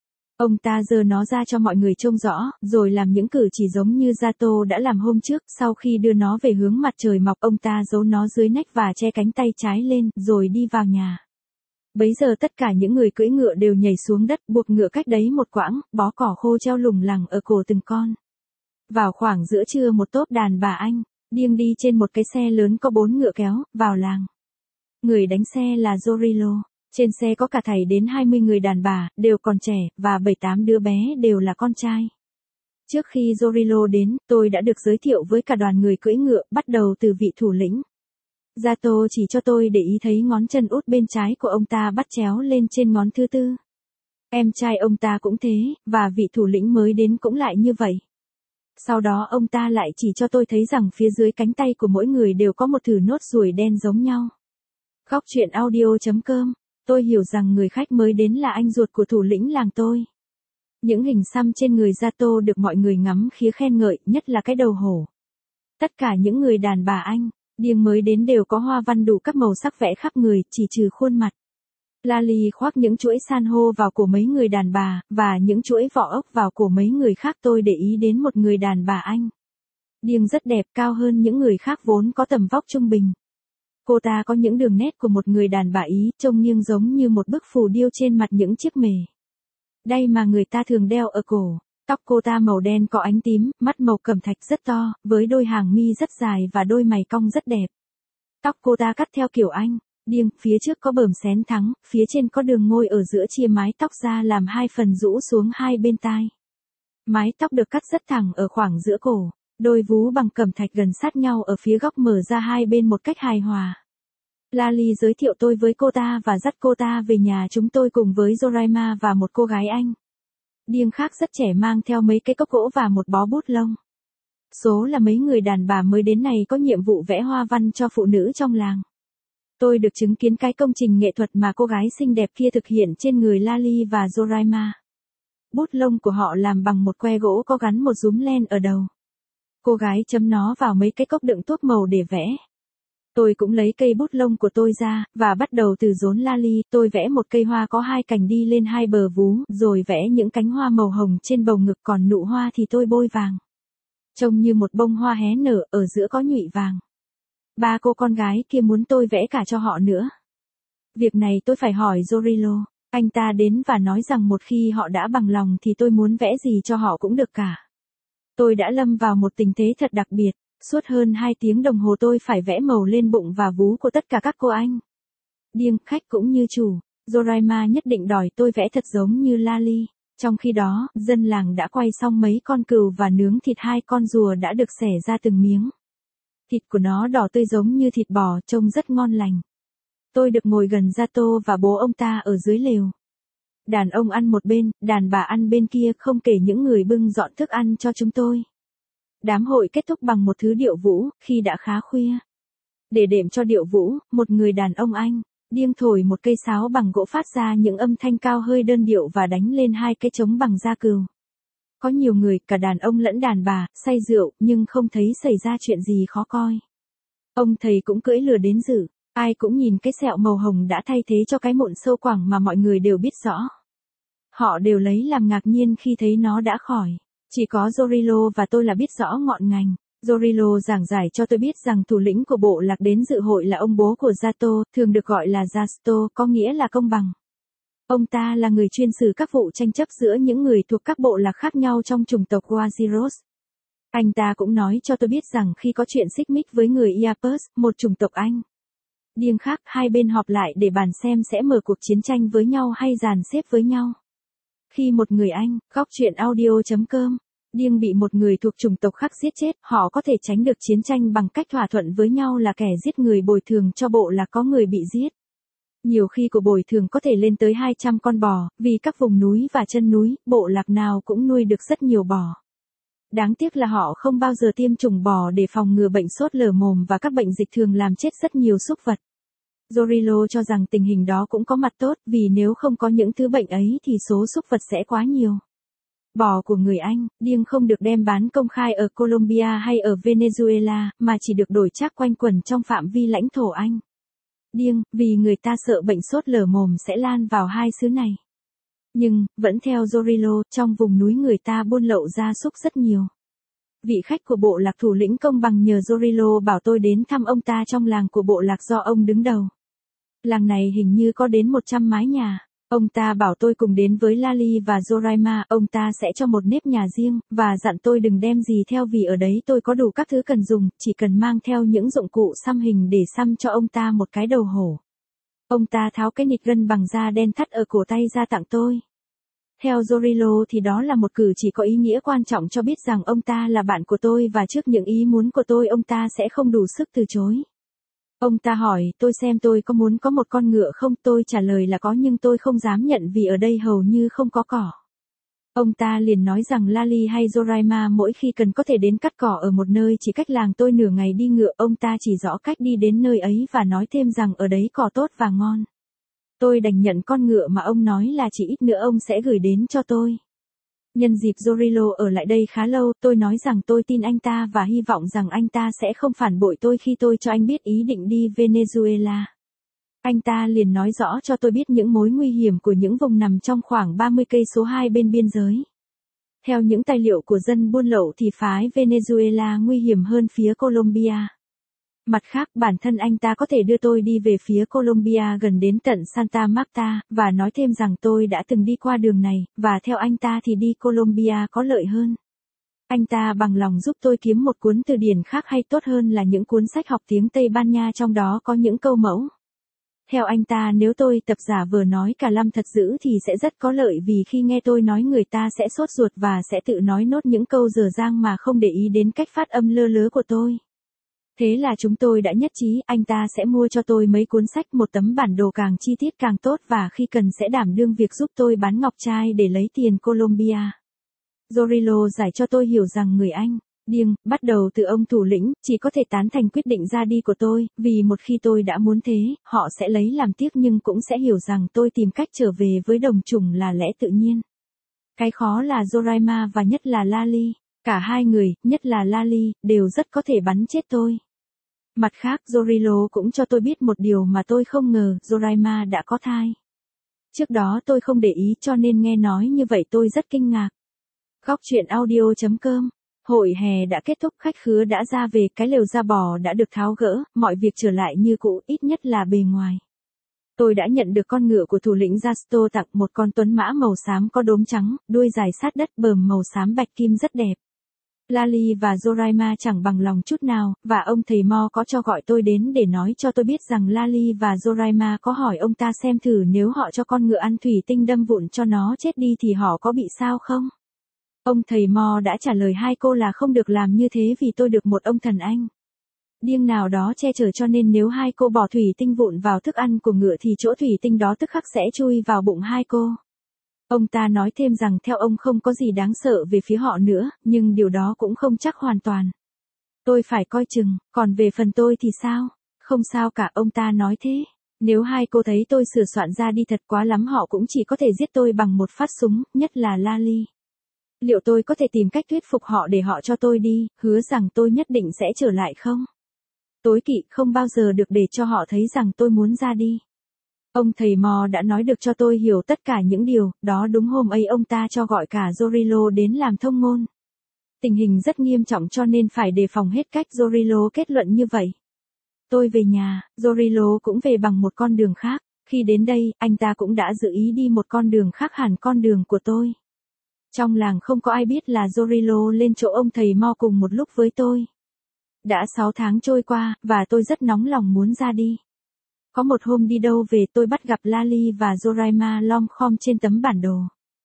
Ông ta giơ nó ra cho mọi người trông rõ, rồi làm những cử chỉ giống như Sato đã làm hôm trước. Sau khi đưa nó về hướng mặt trời mọc, ông ta giấu nó dưới nách và che cánh tay trái lên, rồi đi vào nhà. Bấy giờ tất cả những người cưỡi ngựa đều nhảy xuống đất, buộc ngựa cách đấy một quãng, bó cỏ khô treo lủng lẳng ở cổ từng con. Vào khoảng giữa trưa một tốp đàn bà Anh, điêng đi trên một cái xe lớn có bốn ngựa kéo, vào làng. Người đánh xe là Zorilo. Trên xe có cả thảy đến hai mươi người đàn bà, đều còn trẻ, và bảy tám đứa bé đều là con trai. Trước khi Zorilo đến, tôi đã được giới thiệu với cả đoàn người cưỡi ngựa, bắt đầu từ vị thủ lĩnh. Sato chỉ cho tôi để ý thấy ngón chân út bên trái của ông ta bắt chéo lên trên ngón thứ tư. Em trai ông ta cũng thế, và vị thủ lĩnh mới đến cũng lại như vậy. Sau đó ông ta lại chỉ cho tôi thấy rằng phía dưới cánh tay của mỗi người đều có một thử nốt ruồi đen giống nhau. Khóc chuyện audio chấm com. Tôi hiểu rằng người khách mới đến là anh ruột của thủ lĩnh làng tôi. Những hình xăm trên người Sato được mọi người ngắm khía khen ngợi, nhất là cái đầu hổ. Tất cả những người đàn bà Anh, điêng mới đến đều có hoa văn đủ các màu sắc vẽ khắp người, chỉ trừ khuôn mặt. Lali khoác những chuỗi san hô vào cổ mấy người đàn bà, và những chuỗi vỏ ốc vào cổ mấy người khác. Tôi để ý đến một người đàn bà Anh. Điêng rất đẹp, cao hơn những người khác vốn có tầm vóc trung bình. Cô ta có những đường nét của một người đàn bà Ý, trông nghiêng giống như một bức phù điêu trên mặt những chiếc mề đay mà người ta thường đeo ở cổ. Tóc cô ta màu đen có ánh tím, mắt màu cẩm thạch rất to, với đôi hàng mi rất dài và đôi mày cong rất đẹp. Tóc cô ta cắt theo kiểu Anh, điêng, phía trước có bờm xén thắng, phía trên có đường ngôi ở giữa chia mái tóc ra làm hai phần rũ xuống hai bên tai. Mái tóc được cắt rất thẳng ở khoảng giữa cổ. Đôi vú bằng cẩm thạch gần sát nhau ở phía góc mở ra hai bên một cách hài hòa. Lali giới thiệu tôi với cô ta và dắt cô ta về nhà chúng tôi cùng với Zoraima và một cô gái Anh. Điêng khác rất trẻ mang theo mấy cái cốc gỗ và một bó bút lông. Số là mấy người đàn bà mới đến này có nhiệm vụ vẽ hoa văn cho phụ nữ trong làng. Tôi được chứng kiến cái công trình nghệ thuật mà cô gái xinh đẹp kia thực hiện trên người Lali và Zoraima. Bút lông của họ làm bằng một que gỗ có gắn một rúm len ở đầu. Cô gái chấm nó vào mấy cái cốc đựng thuốc màu để vẽ. Tôi cũng lấy cây bút lông của tôi ra, và bắt đầu từ rốn Lali, tôi vẽ một cây hoa có hai cành đi lên hai bờ vú, rồi vẽ những cánh hoa màu hồng trên bầu ngực, còn nụ hoa thì tôi bôi vàng. Trông như một bông hoa hé nở, ở giữa có nhụy vàng. Ba cô con gái kia muốn tôi vẽ cả cho họ nữa. Việc này tôi phải hỏi Zorilo. Anh ta đến và nói rằng một khi họ đã bằng lòng thì tôi muốn vẽ gì cho họ cũng được cả. Tôi đã lâm vào một tình thế thật đặc biệt. Suốt hơn hai tiếng đồng hồ tôi phải vẽ màu lên bụng và vú của tất cả các cô anh. Điên, khách cũng như chủ. Zoraima nhất định đòi tôi vẽ thật giống như Lali. Trong khi đó, dân làng đã quay xong mấy con cừu và nướng thịt hai con rùa đã được xẻ ra từng miếng. Thịt của nó đỏ tươi giống như thịt bò, trông rất ngon lành. Tôi được ngồi gần Sato và bố ông ta ở dưới lều. Đàn ông ăn một bên, đàn bà ăn bên kia, không kể những người bưng dọn thức ăn cho chúng tôi. Đám hội kết thúc bằng một thứ điệu vũ, khi đã khá khuya. Để đệm cho điệu vũ, một người đàn ông Anh, điên thổi một cây sáo bằng gỗ phát ra những âm thanh cao hơi đơn điệu và đánh lên hai cái trống bằng da cừu. Có nhiều người, cả đàn ông lẫn đàn bà, say rượu, nhưng không thấy xảy ra chuyện gì khó coi. Ông thầy cũng cưỡi lừa đến dự, ai cũng nhìn cái sẹo màu hồng đã thay thế cho cái mụn sâu quẳng mà mọi người đều biết rõ. Họ đều lấy làm ngạc nhiên khi thấy nó đã khỏi. Chỉ có Zorilo và tôi là biết rõ ngọn ngành. Zorilo giảng giải cho tôi biết rằng thủ lĩnh của bộ lạc đến dự hội là ông bố của Zato, thường được gọi là Jasto, có nghĩa là công bằng. Ông ta là người chuyên xử các vụ tranh chấp giữa những người thuộc các bộ lạc khác nhau trong chủng tộc Waziros. Anh ta cũng nói cho tôi biết rằng khi có chuyện xích mích với người Iapus, một chủng tộc Anh điên khác, hai bên họp lại để bàn xem sẽ mở cuộc chiến tranh với nhau hay dàn xếp với nhau. Khi một người Anh, góc truyện audio chấm com, điên bị một người thuộc chủng tộc khác giết chết, họ có thể tránh được chiến tranh bằng cách thỏa thuận với nhau là kẻ giết người bồi thường cho bộ lạc có người bị giết. Nhiều khi của bồi thường có thể lên tới hai trăm con bò, vì các vùng núi và chân núi, bộ lạc nào cũng nuôi được rất nhiều bò. Đáng tiếc là họ không bao giờ tiêm chủng bò để phòng ngừa bệnh sốt lở mồm và các bệnh dịch thường làm chết rất nhiều súc vật. Zorilo cho rằng tình hình đó cũng có mặt tốt, vì nếu không có những thứ bệnh ấy thì số súc vật sẽ quá nhiều. Bò của người Anh, điên không được đem bán công khai ở Colombia hay ở Venezuela, mà chỉ được đổi trác quanh quẩn trong phạm vi lãnh thổ Anh. Điên, vì người ta sợ bệnh sốt lở mồm sẽ lan vào hai xứ này. Nhưng, vẫn theo Zorilo, trong vùng núi người ta buôn lậu gia súc rất nhiều. Vị khách của bộ lạc thủ lĩnh công bằng nhờ Zorilo bảo tôi đến thăm ông ta trong làng của bộ lạc do ông đứng đầu. Làng này hình như có đến một trăm mái nhà. Ông ta bảo tôi cùng đến với Lali và Zoraima, ông ta sẽ cho một nếp nhà riêng, và dặn tôi đừng đem gì theo vì ở đấy tôi có đủ các thứ cần dùng, chỉ cần mang theo những dụng cụ xăm hình để xăm cho ông ta một cái đầu hổ. Ông ta tháo cái nịt gân bằng da đen thắt ở cổ tay ra tặng tôi. Theo Zorilo thì đó là một cử chỉ có ý nghĩa quan trọng cho biết rằng ông ta là bạn của tôi và trước những ý muốn của tôi ông ta sẽ không đủ sức từ chối. Ông ta hỏi tôi xem tôi có muốn có một con ngựa không, tôi trả lời là có nhưng tôi không dám nhận vì ở đây hầu như không có cỏ. Ông ta liền nói rằng Lali hay Zoraima mỗi khi cần có thể đến cắt cỏ ở một nơi chỉ cách làng tôi nửa ngày đi ngựa, ông ta chỉ rõ cách đi đến nơi ấy và nói thêm rằng ở đấy cỏ tốt và ngon. Tôi đành nhận con ngựa mà ông nói là chỉ ít nữa ông sẽ gửi đến cho tôi. Nhân dịp Zorilo ở lại đây khá lâu, tôi nói rằng tôi tin anh ta và hy vọng rằng anh ta sẽ không phản bội tôi khi tôi cho anh biết ý định đi Venezuela. Anh ta liền nói rõ cho tôi biết những mối nguy hiểm của những vùng nằm trong khoảng ba mươi cây số hai bên biên giới. Theo những tài liệu của dân buôn lậu thì phái Venezuela nguy hiểm hơn phía Colombia. Mặt khác, bản thân anh ta có thể đưa tôi đi về phía Colombia gần đến tận Santa Marta, và nói thêm rằng tôi đã từng đi qua đường này, và theo anh ta thì đi Colombia có lợi hơn. Anh ta bằng lòng giúp tôi kiếm một cuốn từ điển khác hay tốt hơn là những cuốn sách học tiếng Tây Ban Nha trong đó có những câu mẫu. Theo anh ta nếu tôi tập giả vờ nói cả lăm thật dữ thì sẽ rất có lợi vì khi nghe tôi nói người ta sẽ sốt ruột và sẽ tự nói nốt những câu dở dang mà không để ý đến cách phát âm lơ lớ của tôi. Thế là chúng tôi đã nhất trí anh ta sẽ mua cho tôi mấy cuốn sách, một tấm bản đồ càng chi tiết càng tốt và khi cần sẽ đảm đương việc giúp tôi bán ngọc trai để lấy tiền Colombia. Zorilo giải cho tôi hiểu rằng người Anh, điên, bắt đầu từ ông thủ lĩnh, chỉ có thể tán thành quyết định ra đi của tôi, vì một khi tôi đã muốn thế, họ sẽ lấy làm tiếc nhưng cũng sẽ hiểu rằng tôi tìm cách trở về với đồng chủng là lẽ tự nhiên. Cái khó là Zoraima và nhất là Lali. Cả hai người, nhất là Lali, đều rất có thể bắn chết tôi. Mặt khác Zorilo cũng cho tôi biết một điều mà tôi không ngờ, Zoraima đã có thai. Trước đó tôi không để ý cho nên nghe nói như vậy tôi rất kinh ngạc. Góc truyện audio chấm com. Hội hè đã kết thúc, khách khứa đã ra về, cái lều da bò đã được tháo gỡ, mọi việc trở lại như cũ, ít nhất là bề ngoài. Tôi đã nhận được con ngựa của thủ lĩnh Jasto tặng, một con tuấn mã màu xám có đốm trắng, đuôi dài sát đất, bờm màu xám bạch kim rất đẹp. Lali và Zoraima chẳng bằng lòng chút nào, và ông thầy Mo có cho gọi tôi đến để nói cho tôi biết rằng Lali và Zoraima có hỏi ông ta xem thử nếu họ cho con ngựa ăn thủy tinh đâm vụn cho nó chết đi thì họ có bị sao không? Ông thầy Mo đã trả lời hai cô là không được làm như thế vì tôi được một ông thần anh điên nào đó che chở, cho nên nếu hai cô bỏ thủy tinh vụn vào thức ăn của ngựa thì chỗ thủy tinh đó tức khắc sẽ chui vào bụng hai cô. Ông ta nói thêm rằng theo ông không có gì đáng sợ về phía họ nữa, nhưng điều đó cũng không chắc hoàn toàn. Tôi phải coi chừng, còn về phần tôi thì sao? Không sao cả, ông ta nói thế. Nếu hai cô thấy tôi sửa soạn ra đi thật quá lắm họ cũng chỉ có thể giết tôi bằng một phát súng, nhất là Lali. Liệu tôi có thể tìm cách thuyết phục họ để họ cho tôi đi, hứa rằng tôi nhất định sẽ trở lại không? Tối kỵ, không bao giờ được để cho họ thấy rằng tôi muốn ra đi. Ông thầy Mo đã nói được cho tôi hiểu tất cả những điều, đó đúng hôm ấy ông ta cho gọi cả Zorilo đến làm thông ngôn. Tình hình rất nghiêm trọng cho nên phải đề phòng hết cách, Zorilo kết luận như vậy. Tôi về nhà, Zorilo cũng về bằng một con đường khác, khi đến đây, anh ta cũng đã dự ý đi một con đường khác hẳn con đường của tôi. Trong làng không có ai biết là Zorilo lên chỗ ông thầy Mo cùng một lúc với tôi. Đã sáu tháng trôi qua, và tôi rất nóng lòng muốn ra đi. Có một hôm đi đâu về tôi bắt gặp Lali và Zoraima lom khom trên tấm bản đồ.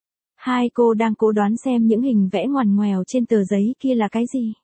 Hai cô đang cố đoán xem những hình vẽ ngoằn ngoèo trên tờ giấy kia là cái gì.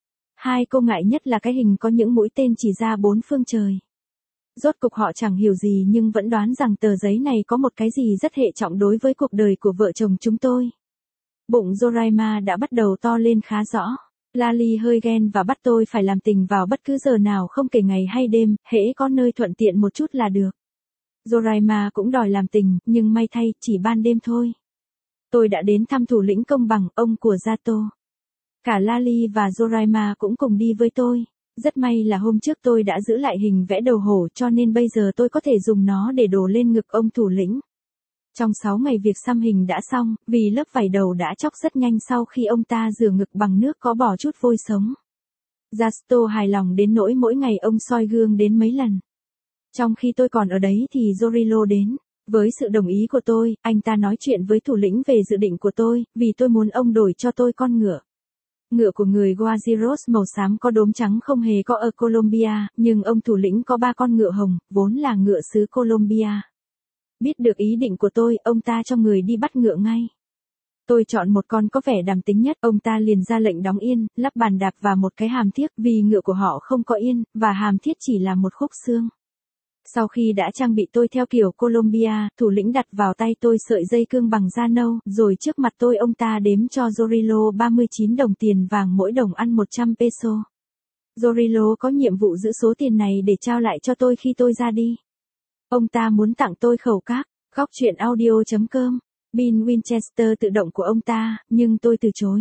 Hai cô ngại nhất là cái hình có những mũi tên chỉ ra bốn phương trời. Rốt cục họ chẳng hiểu gì nhưng vẫn đoán rằng tờ giấy này có một cái gì rất hệ trọng đối với cuộc đời của vợ chồng chúng tôi. Bụng Zoraima đã bắt đầu to lên khá rõ. Lali hơi ghen và bắt tôi phải làm tình vào bất cứ giờ nào không kể ngày hay đêm, hễ có nơi thuận tiện một chút là được. Zoraima cũng đòi làm tình, nhưng may thay, chỉ ban đêm thôi. Tôi đã đến thăm thủ lĩnh công bằng, ông của Jato. Cả Lali và Zoraima cũng cùng đi với tôi. Rất may là hôm trước tôi đã giữ lại hình vẽ đầu hổ cho nên bây giờ tôi có thể dùng nó để đổ lên ngực ông thủ lĩnh. Trong sáu ngày việc xăm hình đã xong, vì lớp vảy đầu đã chóc rất nhanh sau khi ông ta rửa ngực bằng nước có bỏ chút vôi sống. Jasto hài lòng đến nỗi mỗi ngày ông soi gương đến mấy lần. Trong khi tôi còn ở đấy thì Zorilo đến. Với sự đồng ý của tôi, anh ta nói chuyện với thủ lĩnh về dự định của tôi, vì tôi muốn ông đổi cho tôi con ngựa. Ngựa của người Guajiros màu xám có đốm trắng không hề có ở Colombia, nhưng ông thủ lĩnh có ba con ngựa hồng, vốn là ngựa xứ Colombia. Biết được ý định của tôi, ông ta cho người đi bắt ngựa ngay. Tôi chọn một con có vẻ đàm tính nhất, ông ta liền ra lệnh đóng yên, lắp bàn đạp và một cái hàm thiếc vì ngựa của họ không có yên, và hàm thiết chỉ là một khúc xương. Sau khi đã trang bị tôi theo kiểu Colombia, thủ lĩnh đặt vào tay tôi sợi dây cương bằng da nâu, rồi trước mặt tôi ông ta đếm cho Zorilo ba mươi chín đồng tiền vàng mỗi đồng ăn một trăm peso. Zorilo có nhiệm vụ giữ số tiền này để trao lại cho tôi khi tôi ra đi. Ông ta muốn tặng tôi khẩu các, góc truyện audio chấm com, pin Winchester tự động của ông ta, nhưng tôi từ chối.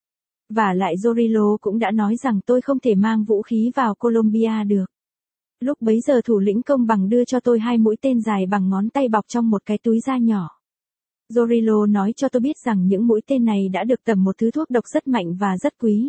Và lại Zorilo cũng đã nói rằng tôi không thể mang vũ khí vào Colombia được. Lúc bấy giờ thủ lĩnh công bằng đưa cho tôi hai mũi tên dài bằng ngón tay bọc trong một cái túi da nhỏ. Zorilo nói cho tôi biết rằng những mũi tên này đã được tẩm một thứ thuốc độc rất mạnh và rất quý.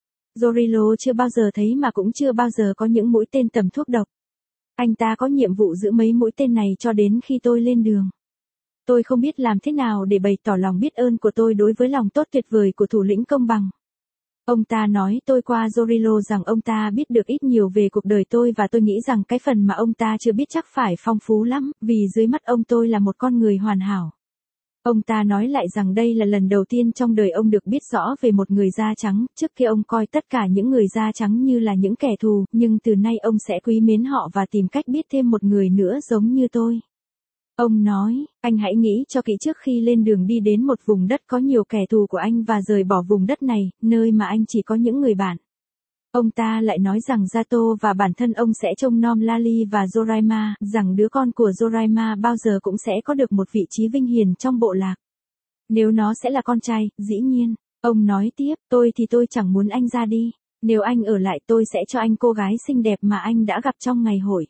Zorilo chưa bao giờ thấy mà cũng chưa bao giờ có những mũi tên tẩm thuốc độc. Anh ta có nhiệm vụ giữ mấy mũi tên này cho đến khi tôi lên đường. Tôi không biết làm thế nào để bày tỏ lòng biết ơn của tôi đối với lòng tốt tuyệt vời của thủ lĩnh công bằng. Ông ta nói tôi qua Zorilo rằng ông ta biết được ít nhiều về cuộc đời tôi và tôi nghĩ rằng cái phần mà ông ta chưa biết chắc phải phong phú lắm, vì dưới mắt ông tôi là một con người hoàn hảo. Ông ta nói lại rằng đây là lần đầu tiên trong đời ông được biết rõ về một người da trắng, trước kia ông coi tất cả những người da trắng như là những kẻ thù, nhưng từ nay ông sẽ quý mến họ và tìm cách biết thêm một người nữa giống như tôi. Ông nói, anh hãy nghĩ cho kỹ trước khi lên đường đi đến một vùng đất có nhiều kẻ thù của anh và rời bỏ vùng đất này, nơi mà anh chỉ có những người bạn. Ông ta lại nói rằng Jato và bản thân ông sẽ trông nom Lali và Zoraima, rằng đứa con của Zoraima bao giờ cũng sẽ có được một vị trí vinh hiển trong bộ lạc. Nếu nó sẽ là con trai, dĩ nhiên. Ông nói tiếp, tôi thì tôi chẳng muốn anh ra đi. Nếu anh ở lại tôi sẽ cho anh cô gái xinh đẹp mà anh đã gặp trong ngày hội.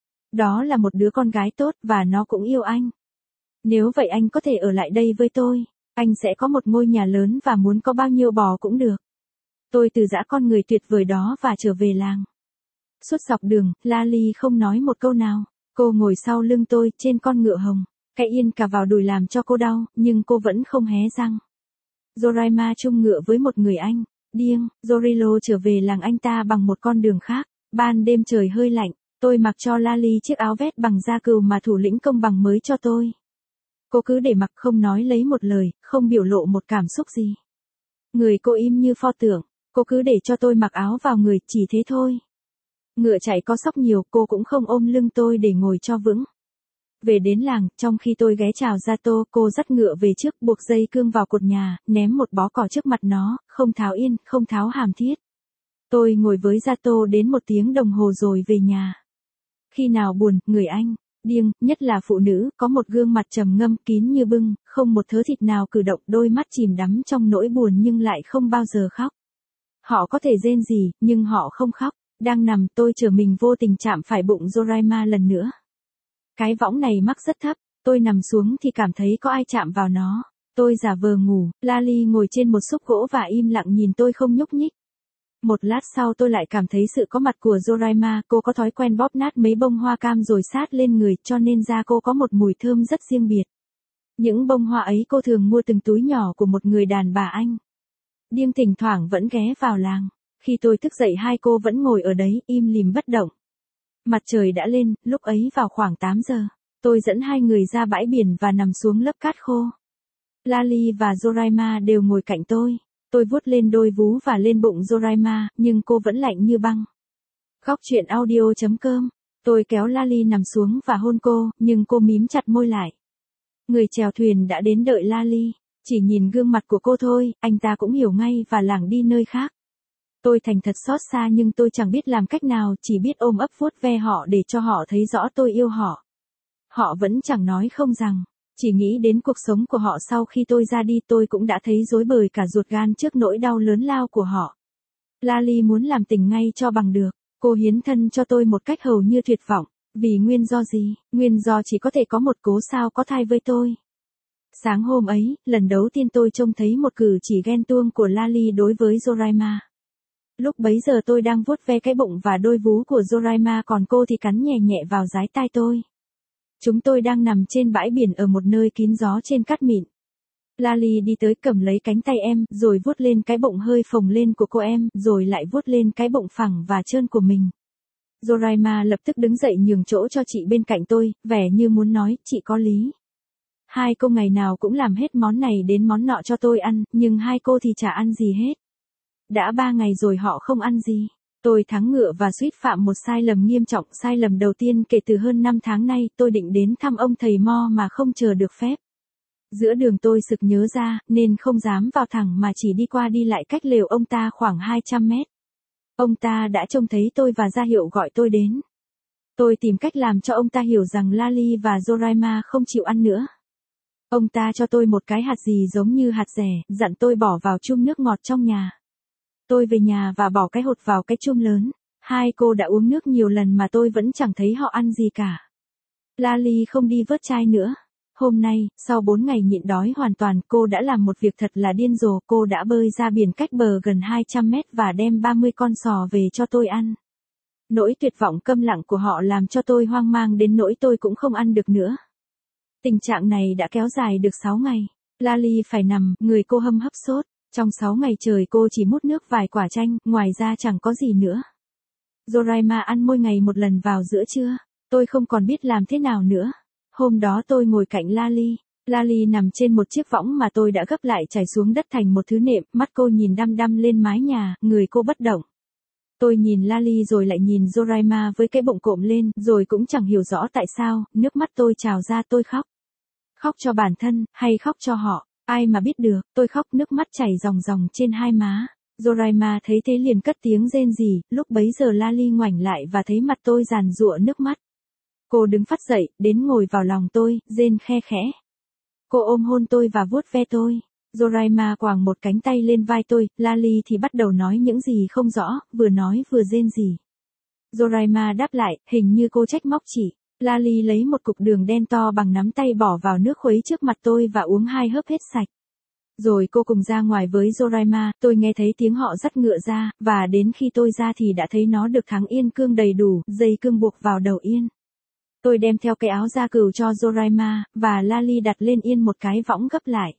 Đó là một đứa con gái tốt và nó cũng yêu anh. Nếu vậy anh có thể ở lại đây với tôi. Anh sẽ có một ngôi nhà lớn và muốn có bao nhiêu bò cũng được. Tôi từ giã con người tuyệt vời đó và trở về làng. Suốt dọc đường, Lali không nói một câu nào. Cô ngồi sau lưng tôi trên con ngựa hồng. Cái yên cà vào đùi làm cho cô đau, nhưng cô vẫn không hé răng. Zoraima chung ngựa với một người anh. Điên, Zorilo trở về làng anh ta bằng một con đường khác. Ban đêm trời hơi lạnh, tôi mặc cho Lali chiếc áo vest bằng da cừu mà thủ lĩnh công bằng mới cho tôi. Cô cứ để mặc không nói lấy một lời, không biểu lộ một cảm xúc gì. Người cô im như pho tượng, cô cứ để cho tôi mặc áo vào người, chỉ thế thôi. Ngựa chạy có sóc nhiều, cô cũng không ôm lưng tôi để ngồi cho vững. Về đến làng, trong khi tôi ghé chào Zato, cô dắt ngựa về trước, buộc dây cương vào cột nhà, ném một bó cỏ trước mặt nó, không tháo yên, không tháo hàm thiết. Tôi ngồi với Zato đến một tiếng đồng hồ rồi về nhà. Khi nào buồn, người anh, điên, nhất là phụ nữ, có một gương mặt trầm ngâm kín như bưng, không một thớ thịt nào cử động, đôi mắt chìm đắm trong nỗi buồn nhưng lại không bao giờ khóc. Họ có thể rên rỉ, nhưng họ không khóc. Đang nằm, tôi trở mình vô tình chạm phải bụng Zoraima lần nữa. Cái võng này mắc rất thấp, tôi nằm xuống thì cảm thấy có ai chạm vào nó. Tôi giả vờ ngủ, Lali ngồi trên một xúc gỗ và im lặng nhìn tôi không nhúc nhích. Một lát sau tôi lại cảm thấy sự có mặt của Zoraima, cô có thói quen bóp nát mấy bông hoa cam rồi sát lên người, cho nên da cô có một mùi thơm rất riêng biệt. Những bông hoa ấy cô thường mua từng túi nhỏ của một người đàn bà Anh. Điên thỉnh thoảng vẫn ghé vào làng. Khi tôi thức dậy hai cô vẫn ngồi ở đấy, im lìm bất động. Mặt trời đã lên, lúc ấy vào khoảng tám giờ. Tôi dẫn hai người ra bãi biển và nằm xuống lớp cát khô. Lali và Zoraima đều ngồi cạnh tôi. Tôi vuốt lên đôi vú và lên bụng Zoraima, nhưng cô vẫn lạnh như băng. Góc truyện audio chấm com. Tôi kéo Lali nằm xuống và hôn cô, nhưng cô mím chặt môi lại. Người chèo thuyền đã đến đợi Lali. Chỉ nhìn gương mặt của cô thôi, anh ta cũng hiểu ngay và lảng đi nơi khác. Tôi thành thật xót xa nhưng tôi chẳng biết làm cách nào, chỉ biết ôm ấp vuốt ve họ để cho họ thấy rõ tôi yêu họ. Họ vẫn chẳng nói không rằng, chỉ nghĩ đến cuộc sống của họ sau khi tôi ra đi, tôi cũng đã thấy rối bời cả ruột gan trước nỗi đau lớn lao của họ. Lali muốn làm tình ngay cho bằng được, cô hiến thân cho tôi một cách hầu như tuyệt vọng, vì nguyên do gì? Nguyên do chỉ có thể có một cố sao có thai với tôi. Sáng hôm ấy, lần đầu tiên tôi trông thấy một cử chỉ ghen tuông của Lali đối với Zoraima. Lúc bấy giờ tôi đang vuốt ve cái bụng và đôi vú của Zoraima, còn cô thì cắn nhẹ nhẹ vào dái tai tôi. Chúng tôi đang nằm trên bãi biển ở một nơi kín gió trên cát mịn. Lali đi tới cầm lấy cánh tay em, rồi vuốt lên cái bụng hơi phồng lên của cô em, rồi lại vuốt lên cái bụng phẳng và trơn của mình. Zoraima lập tức đứng dậy nhường chỗ cho chị bên cạnh tôi, vẻ như muốn nói, chị có lý. Hai cô ngày nào cũng làm hết món này đến món nọ cho tôi ăn, nhưng hai cô thì chả ăn gì hết. Đã ba ngày rồi họ không ăn gì. Tôi thắng ngựa và suýt phạm một sai lầm nghiêm trọng, sai lầm đầu tiên kể từ hơn năm tháng nay. Tôi định đến thăm ông thầy Mo mà không chờ được phép. Giữa đường tôi sực nhớ ra, nên không dám vào thẳng mà chỉ đi qua đi lại cách lều ông ta khoảng hai trăm mét. Ông ta đã trông thấy tôi và ra hiệu gọi tôi đến. Tôi tìm cách làm cho ông ta hiểu rằng Lali và Zoraima không chịu ăn nữa. Ông ta cho tôi một cái hạt gì giống như hạt dẻ, dặn tôi bỏ vào chum nước ngọt trong nhà. Tôi về nhà và bỏ cái hột vào cái chum lớn. Hai cô đã uống nước nhiều lần mà tôi vẫn chẳng thấy họ ăn gì cả. Lali không đi vớt chai nữa. Hôm nay, sau bốn ngày nhịn đói hoàn toàn, cô đã làm một việc thật là điên rồ. Cô đã bơi ra biển cách bờ gần hai trăm mét và đem ba mươi con sò về cho tôi ăn. Nỗi tuyệt vọng câm lặng của họ làm cho tôi hoang mang đến nỗi tôi cũng không ăn được nữa. Tình trạng này đã kéo dài được sáu ngày. Lali phải nằm, người cô hâm hấp sốt. Trong sáu ngày trời cô chỉ mút nước vài quả chanh, ngoài ra chẳng có gì nữa. Zoraima ăn mỗi ngày một lần vào giữa trưa. Tôi không còn biết làm thế nào nữa. Hôm đó tôi ngồi cạnh Lali. Lali nằm trên một chiếc võng mà tôi đã gấp lại trải xuống đất thành một thứ nệm, mắt cô nhìn đăm đăm lên mái nhà, người cô bất động. Tôi nhìn Lali rồi lại nhìn Zoraima với cái bụng cộm lên, rồi cũng chẳng hiểu rõ tại sao, nước mắt tôi trào ra, tôi khóc. Khóc cho bản thân, hay khóc cho họ, ai mà biết được, tôi khóc nước mắt chảy ròng ròng trên hai má. Zoraima thấy thế liền cất tiếng rên rỉ, lúc bấy giờ Lali ngoảnh lại và thấy mặt tôi giàn giụa nước mắt. Cô đứng phắt dậy, đến ngồi vào lòng tôi, rên khe khẽ. Cô ôm hôn tôi và vuốt ve tôi. Zoraima quàng một cánh tay lên vai tôi, Lali thì bắt đầu nói những gì không rõ, vừa nói vừa rên rỉ. Zoraima đáp lại, hình như cô trách móc chị. Lali lấy một cục đường đen to bằng nắm tay bỏ vào nước khuấy trước mặt tôi và uống hai hớp hết sạch. Rồi cô cùng ra ngoài với Zoraima, tôi nghe thấy tiếng họ dắt ngựa ra, và đến khi tôi ra thì đã thấy nó được thắng yên cương đầy đủ, dây cương buộc vào đầu yên. Tôi đem theo cái áo da cừu cho Zoraima, và Lali đặt lên yên một cái võng gấp lại.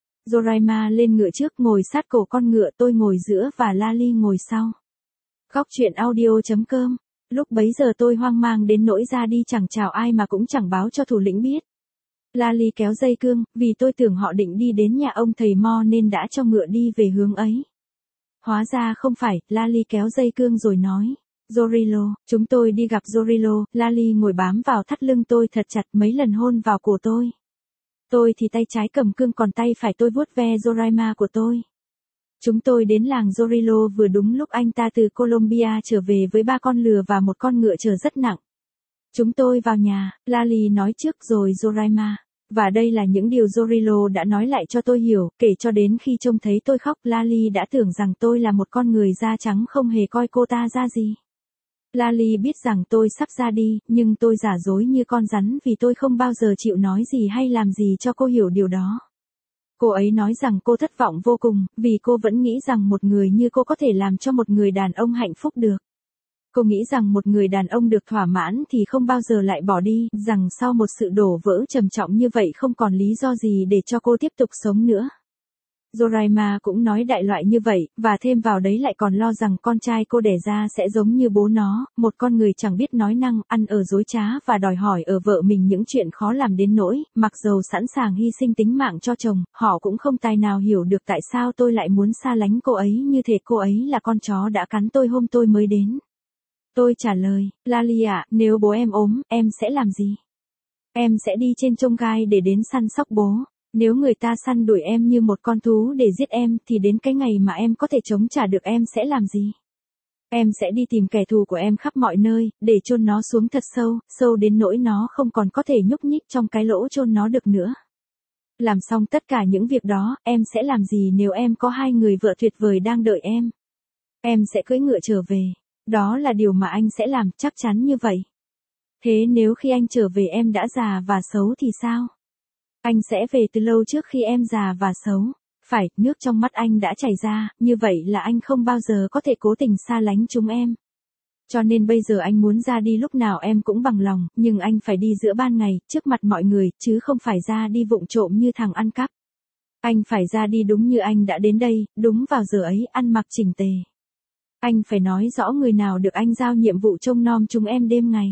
Zoraima lên ngựa trước ngồi sát cổ con ngựa, tôi ngồi giữa và Lali ngồi sau. Góc truyện audio chấm com. Lúc bấy giờ tôi hoang mang đến nỗi ra đi chẳng chào ai mà cũng chẳng báo cho thủ lĩnh biết. Lali kéo dây cương, vì tôi tưởng họ định đi đến nhà ông thầy Mo nên đã cho ngựa đi về hướng ấy. Hóa ra không phải, Lali kéo dây cương rồi nói. Zorilo, chúng tôi đi gặp Zorilo, Lali ngồi bám vào thắt lưng tôi thật chặt mấy lần hôn vào cổ tôi. Tôi thì tay trái cầm cương còn tay phải tôi vuốt ve Zoraima của tôi. Chúng tôi đến làng Zorilo vừa đúng lúc anh ta từ Colombia trở về với ba con lừa và một con ngựa chở rất nặng. Chúng tôi vào nhà, Lali nói trước rồi Zoraima. Và đây là những điều Zorilo đã nói lại cho tôi hiểu, kể cho đến khi trông thấy tôi khóc, Lali đã tưởng rằng tôi là một con người da trắng không hề coi cô ta ra gì. Lali biết rằng tôi sắp ra đi, nhưng tôi giả dối như con rắn vì tôi không bao giờ chịu nói gì hay làm gì cho cô hiểu điều đó. Cô ấy nói rằng cô thất vọng vô cùng, vì cô vẫn nghĩ rằng một người như cô có thể làm cho một người đàn ông hạnh phúc được. Cô nghĩ rằng một người đàn ông được thỏa mãn thì không bao giờ lại bỏ đi, rằng sau một sự đổ vỡ trầm trọng như vậy không còn lý do gì để cho cô tiếp tục sống nữa. Zoraima cũng nói đại loại như vậy, và thêm vào đấy lại còn lo rằng con trai cô đẻ ra sẽ giống như bố nó, một con người chẳng biết nói năng, ăn ở dối trá và đòi hỏi ở vợ mình những chuyện khó làm đến nỗi, mặc dầu sẵn sàng hy sinh tính mạng cho chồng, họ cũng không tài nào hiểu được tại sao tôi lại muốn xa lánh cô ấy như thể cô ấy là con chó đã cắn tôi hôm tôi mới đến. Tôi trả lời, Lali ạ, nếu bố em ốm, em sẽ làm gì? Em sẽ đi trên chông gai để đến săn sóc bố. Nếu người ta săn đuổi em như một con thú để giết em, thì đến cái ngày mà em có thể chống trả được em sẽ làm gì? Em sẽ đi tìm kẻ thù của em khắp mọi nơi, để chôn nó xuống thật sâu, sâu đến nỗi nó không còn có thể nhúc nhích trong cái lỗ chôn nó được nữa. Làm xong tất cả những việc đó, em sẽ làm gì nếu em có hai người vợ tuyệt vời đang đợi em? Em sẽ cưỡi ngựa trở về. Đó là điều mà anh sẽ làm, chắc chắn như vậy. Thế nếu khi anh trở về em đã già và xấu thì sao? Anh sẽ về từ lâu trước khi em già và xấu. Phải, nước trong mắt anh đã chảy ra, như vậy là anh không bao giờ có thể cố tình xa lánh chúng em. Cho nên bây giờ anh muốn ra đi lúc nào em cũng bằng lòng, nhưng anh phải đi giữa ban ngày, trước mặt mọi người, chứ không phải ra đi vụng trộm như thằng ăn cắp. Anh phải ra đi đúng như anh đã đến đây, đúng vào giờ ấy, ăn mặc chỉnh tề. Anh phải nói rõ người nào được anh giao nhiệm vụ trông nom chúng em đêm ngày.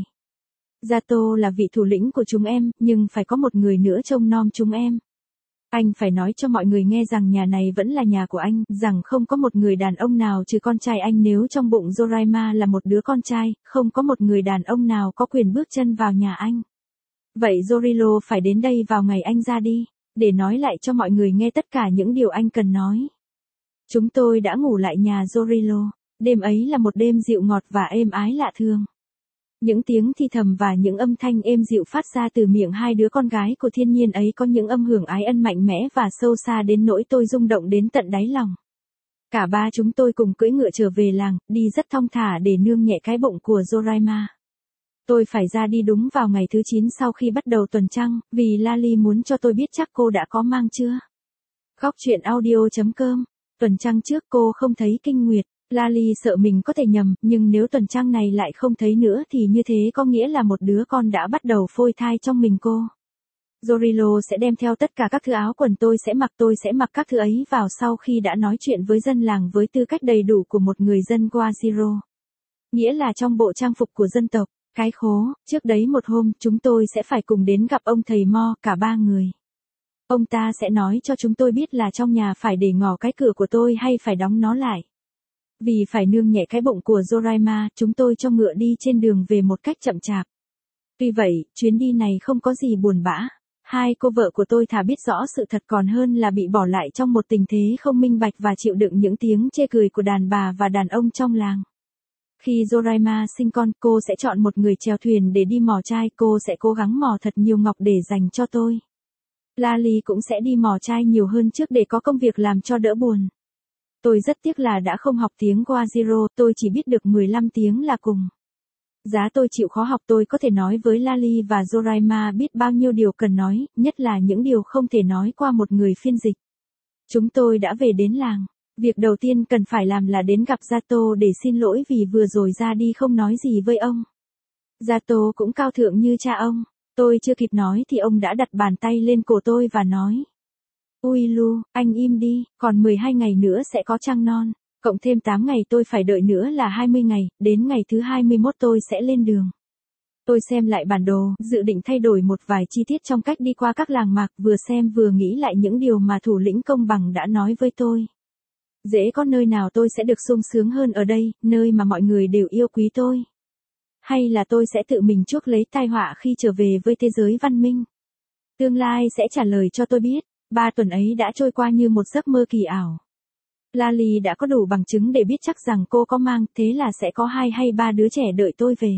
Zato là vị thủ lĩnh của chúng em, nhưng phải có một người nữa trông nom chúng em. Anh phải nói cho mọi người nghe rằng nhà này vẫn là nhà của anh, rằng không có một người đàn ông nào trừ con trai anh nếu trong bụng Zoraima là một đứa con trai, không có một người đàn ông nào có quyền bước chân vào nhà anh. Vậy Zorilo phải đến đây vào ngày anh ra đi, để nói lại cho mọi người nghe tất cả những điều anh cần nói. Chúng tôi đã ngủ lại nhà Zorilo. Đêm ấy là một đêm dịu ngọt và êm ái lạ thường. Những tiếng thì thầm và những âm thanh êm dịu phát ra từ miệng hai đứa con gái của thiên nhiên ấy có những âm hưởng ái ân mạnh mẽ và sâu xa đến nỗi tôi rung động đến tận đáy lòng. Cả ba chúng tôi cùng cưỡi ngựa trở về làng, đi rất thong thả để nương nhẹ cái bụng của Zoraima. Tôi phải ra đi đúng vào ngày thứ chín sau khi bắt đầu tuần trăng, vì Lali muốn cho tôi biết chắc cô đã có mang chưa. Góc truyện audio chấm com. Tuần trăng trước cô không thấy kinh nguyệt. Lali sợ mình có thể nhầm, nhưng nếu tuần trăng này lại không thấy nữa thì như thế có nghĩa là một đứa con đã bắt đầu phôi thai trong mình cô. Zorilo sẽ đem theo tất cả các thứ áo quần tôi sẽ mặc tôi sẽ mặc các thứ ấy vào sau khi đã nói chuyện với dân làng với tư cách đầy đủ của một người dân Guajiro. Nghĩa là trong bộ trang phục của dân tộc, cái khố, trước đấy một hôm chúng tôi sẽ phải cùng đến gặp ông thầy Mo, cả ba người. Ông ta sẽ nói cho chúng tôi biết là trong nhà phải để ngỏ cái cửa của tôi hay phải đóng nó lại. Vì phải nương nhẹ cái bụng của Zoraima, chúng tôi cho ngựa đi trên đường về một cách chậm chạp. Tuy vậy, chuyến đi này không có gì buồn bã. Hai cô vợ của tôi thà biết rõ sự thật còn hơn là bị bỏ lại trong một tình thế không minh bạch và chịu đựng những tiếng chê cười của đàn bà và đàn ông trong làng. Khi Zoraima sinh con, cô sẽ chọn một người chèo thuyền để đi mò trai, cô sẽ cố gắng mò thật nhiều ngọc để dành cho tôi. Lali cũng sẽ đi mò trai nhiều hơn trước để có công việc làm cho đỡ buồn. Tôi rất tiếc là đã không học tiếng Waziro, tôi chỉ biết được mười lăm tiếng là cùng. Giá tôi chịu khó học tôi có thể nói với Lali và Zoraima biết bao nhiêu điều cần nói, nhất là những điều không thể nói qua một người phiên dịch. Chúng tôi đã về đến làng. Việc đầu tiên cần phải làm là đến gặp Gato để xin lỗi vì vừa rồi ra đi không nói gì với ông. Gato cũng cao thượng như cha ông. Tôi chưa kịp nói thì ông đã đặt bàn tay lên cổ tôi và nói. Ui Lu, anh im đi, còn mười hai ngày nữa sẽ có trăng non. Cộng thêm tám ngày tôi phải đợi nữa là hai mươi ngày, đến ngày thứ hai mươi mốt tôi sẽ lên đường. Tôi xem lại bản đồ, dự định thay đổi một vài chi tiết trong cách đi qua các làng mạc, vừa xem vừa nghĩ lại những điều mà thủ lĩnh Công Bằng đã nói với tôi. Dễ có nơi nào tôi sẽ được sung sướng hơn ở đây, nơi mà mọi người đều yêu quý tôi. Hay là tôi sẽ tự mình chuốc lấy tai họa khi trở về với thế giới văn minh. Tương lai sẽ trả lời cho tôi biết. Ba tuần ấy đã trôi qua như một giấc mơ kỳ ảo. Lali đã có đủ bằng chứng để biết chắc rằng cô có mang, thế là sẽ có hai hay ba đứa trẻ đợi tôi về.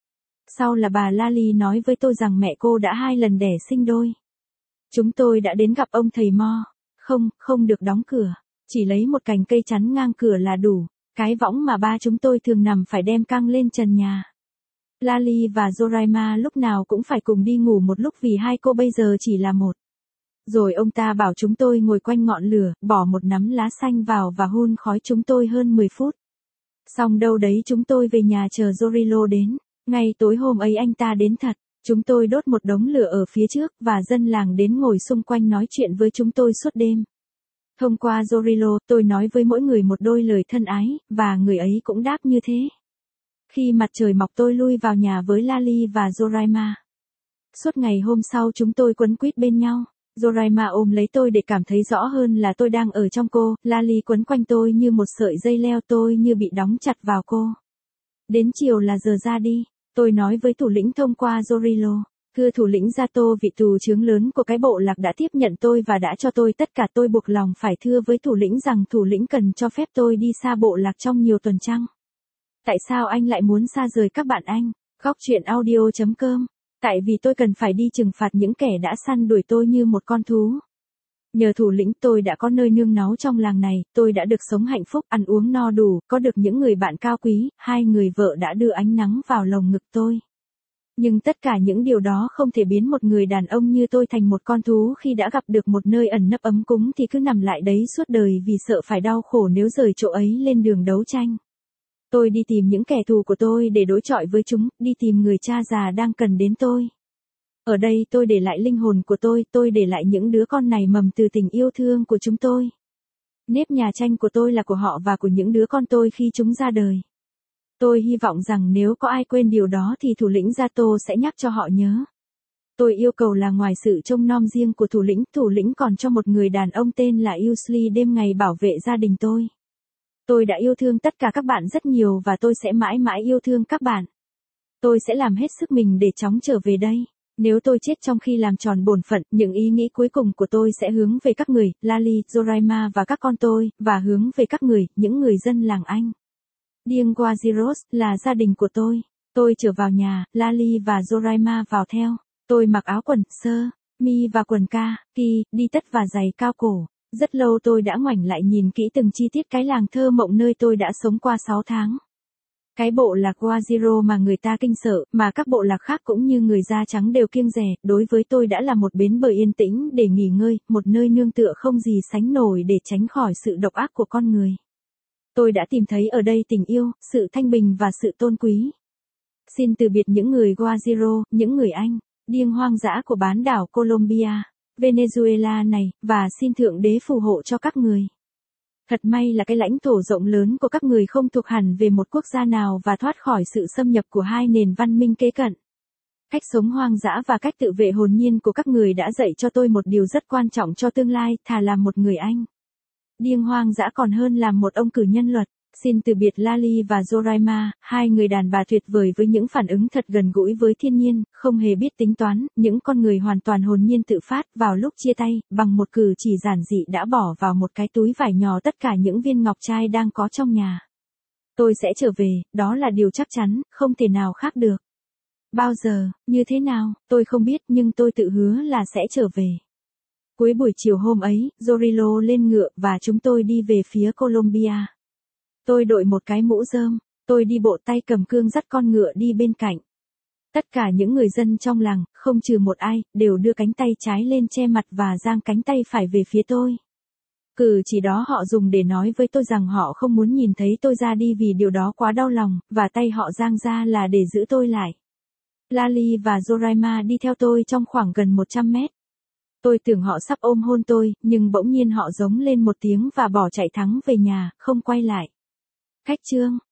Sau là bà Lali nói với tôi rằng mẹ cô đã hai lần đẻ sinh đôi. Chúng tôi đã đến gặp ông thầy Mo. Không, không được đóng cửa. Chỉ lấy một cành cây chắn ngang cửa là đủ. Cái võng mà ba chúng tôi thường nằm phải đem căng lên trần nhà. Lali và Zoraima lúc nào cũng phải cùng đi ngủ một lúc vì hai cô bây giờ chỉ là một. Rồi ông ta bảo chúng tôi ngồi quanh ngọn lửa, bỏ một nắm lá xanh vào và hun khói chúng tôi hơn mười phút. Xong đâu đấy chúng tôi về nhà chờ Zorilo đến. Ngay tối hôm ấy anh ta đến thật. Chúng tôi đốt một đống lửa ở phía trước và dân làng đến ngồi xung quanh nói chuyện với chúng tôi suốt đêm. Thông qua Zorilo, tôi nói với mỗi người một đôi lời thân ái, và người ấy cũng đáp như thế. Khi mặt trời mọc tôi lui vào nhà với Lali và Zoraima. Suốt ngày hôm sau chúng tôi quấn quýt bên nhau. Zoraima ôm lấy tôi để cảm thấy rõ hơn là tôi đang ở trong cô, Lali quấn quanh tôi như một sợi dây leo, tôi như bị đóng chặt vào cô. Đến chiều là giờ ra đi, tôi nói với thủ lĩnh thông qua Zorilo. Thưa thủ lĩnh Gato, vị tù chướng lớn của cái bộ lạc đã tiếp nhận tôi và đã cho tôi tất cả. Tôi buộc lòng phải thưa với thủ lĩnh rằng thủ lĩnh cần cho phép tôi đi xa bộ lạc trong nhiều tuần trăng. Tại sao anh lại muốn xa rời các bạn anh? Góc truyện audio chấm com. Tại vì tôi cần phải đi trừng phạt những kẻ đã săn đuổi tôi như một con thú. Nhờ thủ lĩnh tôi đã có nơi nương náu trong làng này, tôi đã được sống hạnh phúc, ăn uống no đủ, có được những người bạn cao quý, hai người vợ đã đưa ánh nắng vào lồng ngực tôi. Nhưng tất cả những điều đó không thể biến một người đàn ông như tôi thành một con thú. Khi đã gặp được một nơi ẩn nấp ấm cúng thì cứ nằm lại đấy suốt đời vì sợ phải đau khổ nếu rời chỗ ấy lên đường đấu tranh. Tôi đi tìm những kẻ thù của tôi để đối chọi với chúng, đi tìm người cha già đang cần đến tôi. Ở đây tôi để lại linh hồn của tôi, tôi để lại những đứa con này mầm từ tình yêu thương của chúng tôi. Nếp nhà tranh của tôi là của họ và của những đứa con tôi khi chúng ra đời. Tôi hy vọng rằng nếu có ai quên điều đó thì thủ lĩnh Gato sẽ nhắc cho họ nhớ. Tôi yêu cầu là ngoài sự trông nom riêng của thủ lĩnh, thủ lĩnh còn cho một người đàn ông tên là Usli đêm ngày bảo vệ gia đình tôi. Tôi đã yêu thương tất cả các bạn rất nhiều và tôi sẽ mãi mãi yêu thương các bạn. Tôi sẽ làm hết sức mình để chóng trở về đây. Nếu tôi chết trong khi làm tròn bổn phận, những ý nghĩ cuối cùng của tôi sẽ hướng về các người, Lali, Zoraima và các con tôi, và hướng về các người, những người dân làng Anh. Dieng Waziros là gia đình của tôi. Tôi trở vào nhà, Lali và Zoraima vào theo. Tôi mặc áo quần, sơ, mi và quần ca, ki, đi tất và giày cao cổ. Rất lâu tôi đã ngoảnh lại nhìn kỹ từng chi tiết cái làng thơ mộng nơi tôi đã sống qua sáu tháng. Cái bộ lạc Waziro mà người ta kinh sợ, mà các bộ lạc khác cũng như người da trắng đều kiêng dè, đối với tôi đã là một bến bờ yên tĩnh để nghỉ ngơi, một nơi nương tựa không gì sánh nổi để tránh khỏi sự độc ác của con người. Tôi đã tìm thấy ở đây tình yêu, sự thanh bình và sự tôn quý. Xin từ biệt những người Waziro, những người Anh, điên hoang dã của bán đảo Colombia, Venezuela này, và xin Thượng Đế phù hộ cho các người. Thật may là cái lãnh thổ rộng lớn của các người không thuộc hẳn về một quốc gia nào và thoát khỏi sự xâm nhập của hai nền văn minh kế cận. Cách sống hoang dã và cách tự vệ hồn nhiên của các người đã dạy cho tôi một điều rất quan trọng cho tương lai, thà làm một người Anh điên hoang dã còn hơn làm một ông cử nhân luật. Xin từ biệt Lali và Zoraima, hai người đàn bà tuyệt vời với những phản ứng thật gần gũi với thiên nhiên, không hề biết tính toán, những con người hoàn toàn hồn nhiên tự phát. Vào lúc chia tay, bằng một cử chỉ giản dị đã bỏ vào một cái túi vải nhỏ tất cả những viên ngọc trai đang có trong nhà. Tôi sẽ trở về, đó là điều chắc chắn, không thể nào khác được. Bao giờ, như thế nào, tôi không biết nhưng tôi tự hứa là sẽ trở về. Cuối buổi chiều hôm ấy, Zorilo lên ngựa và chúng tôi đi về phía Colombia. Tôi đội một cái mũ rơm, tôi đi bộ tay cầm cương dắt con ngựa đi bên cạnh. Tất cả những người dân trong làng, không trừ một ai, đều đưa cánh tay trái lên che mặt và giang cánh tay phải về phía tôi. Cử chỉ đó họ dùng để nói với tôi rằng họ không muốn nhìn thấy tôi ra đi vì điều đó quá đau lòng, và tay họ giang ra là để giữ tôi lại. Lali và Zoraima đi theo tôi trong khoảng gần một trăm mét. Tôi tưởng họ sắp ôm hôn tôi, nhưng bỗng nhiên họ giống lên một tiếng và bỏ chạy thắng về nhà, không quay lại. Khách trương,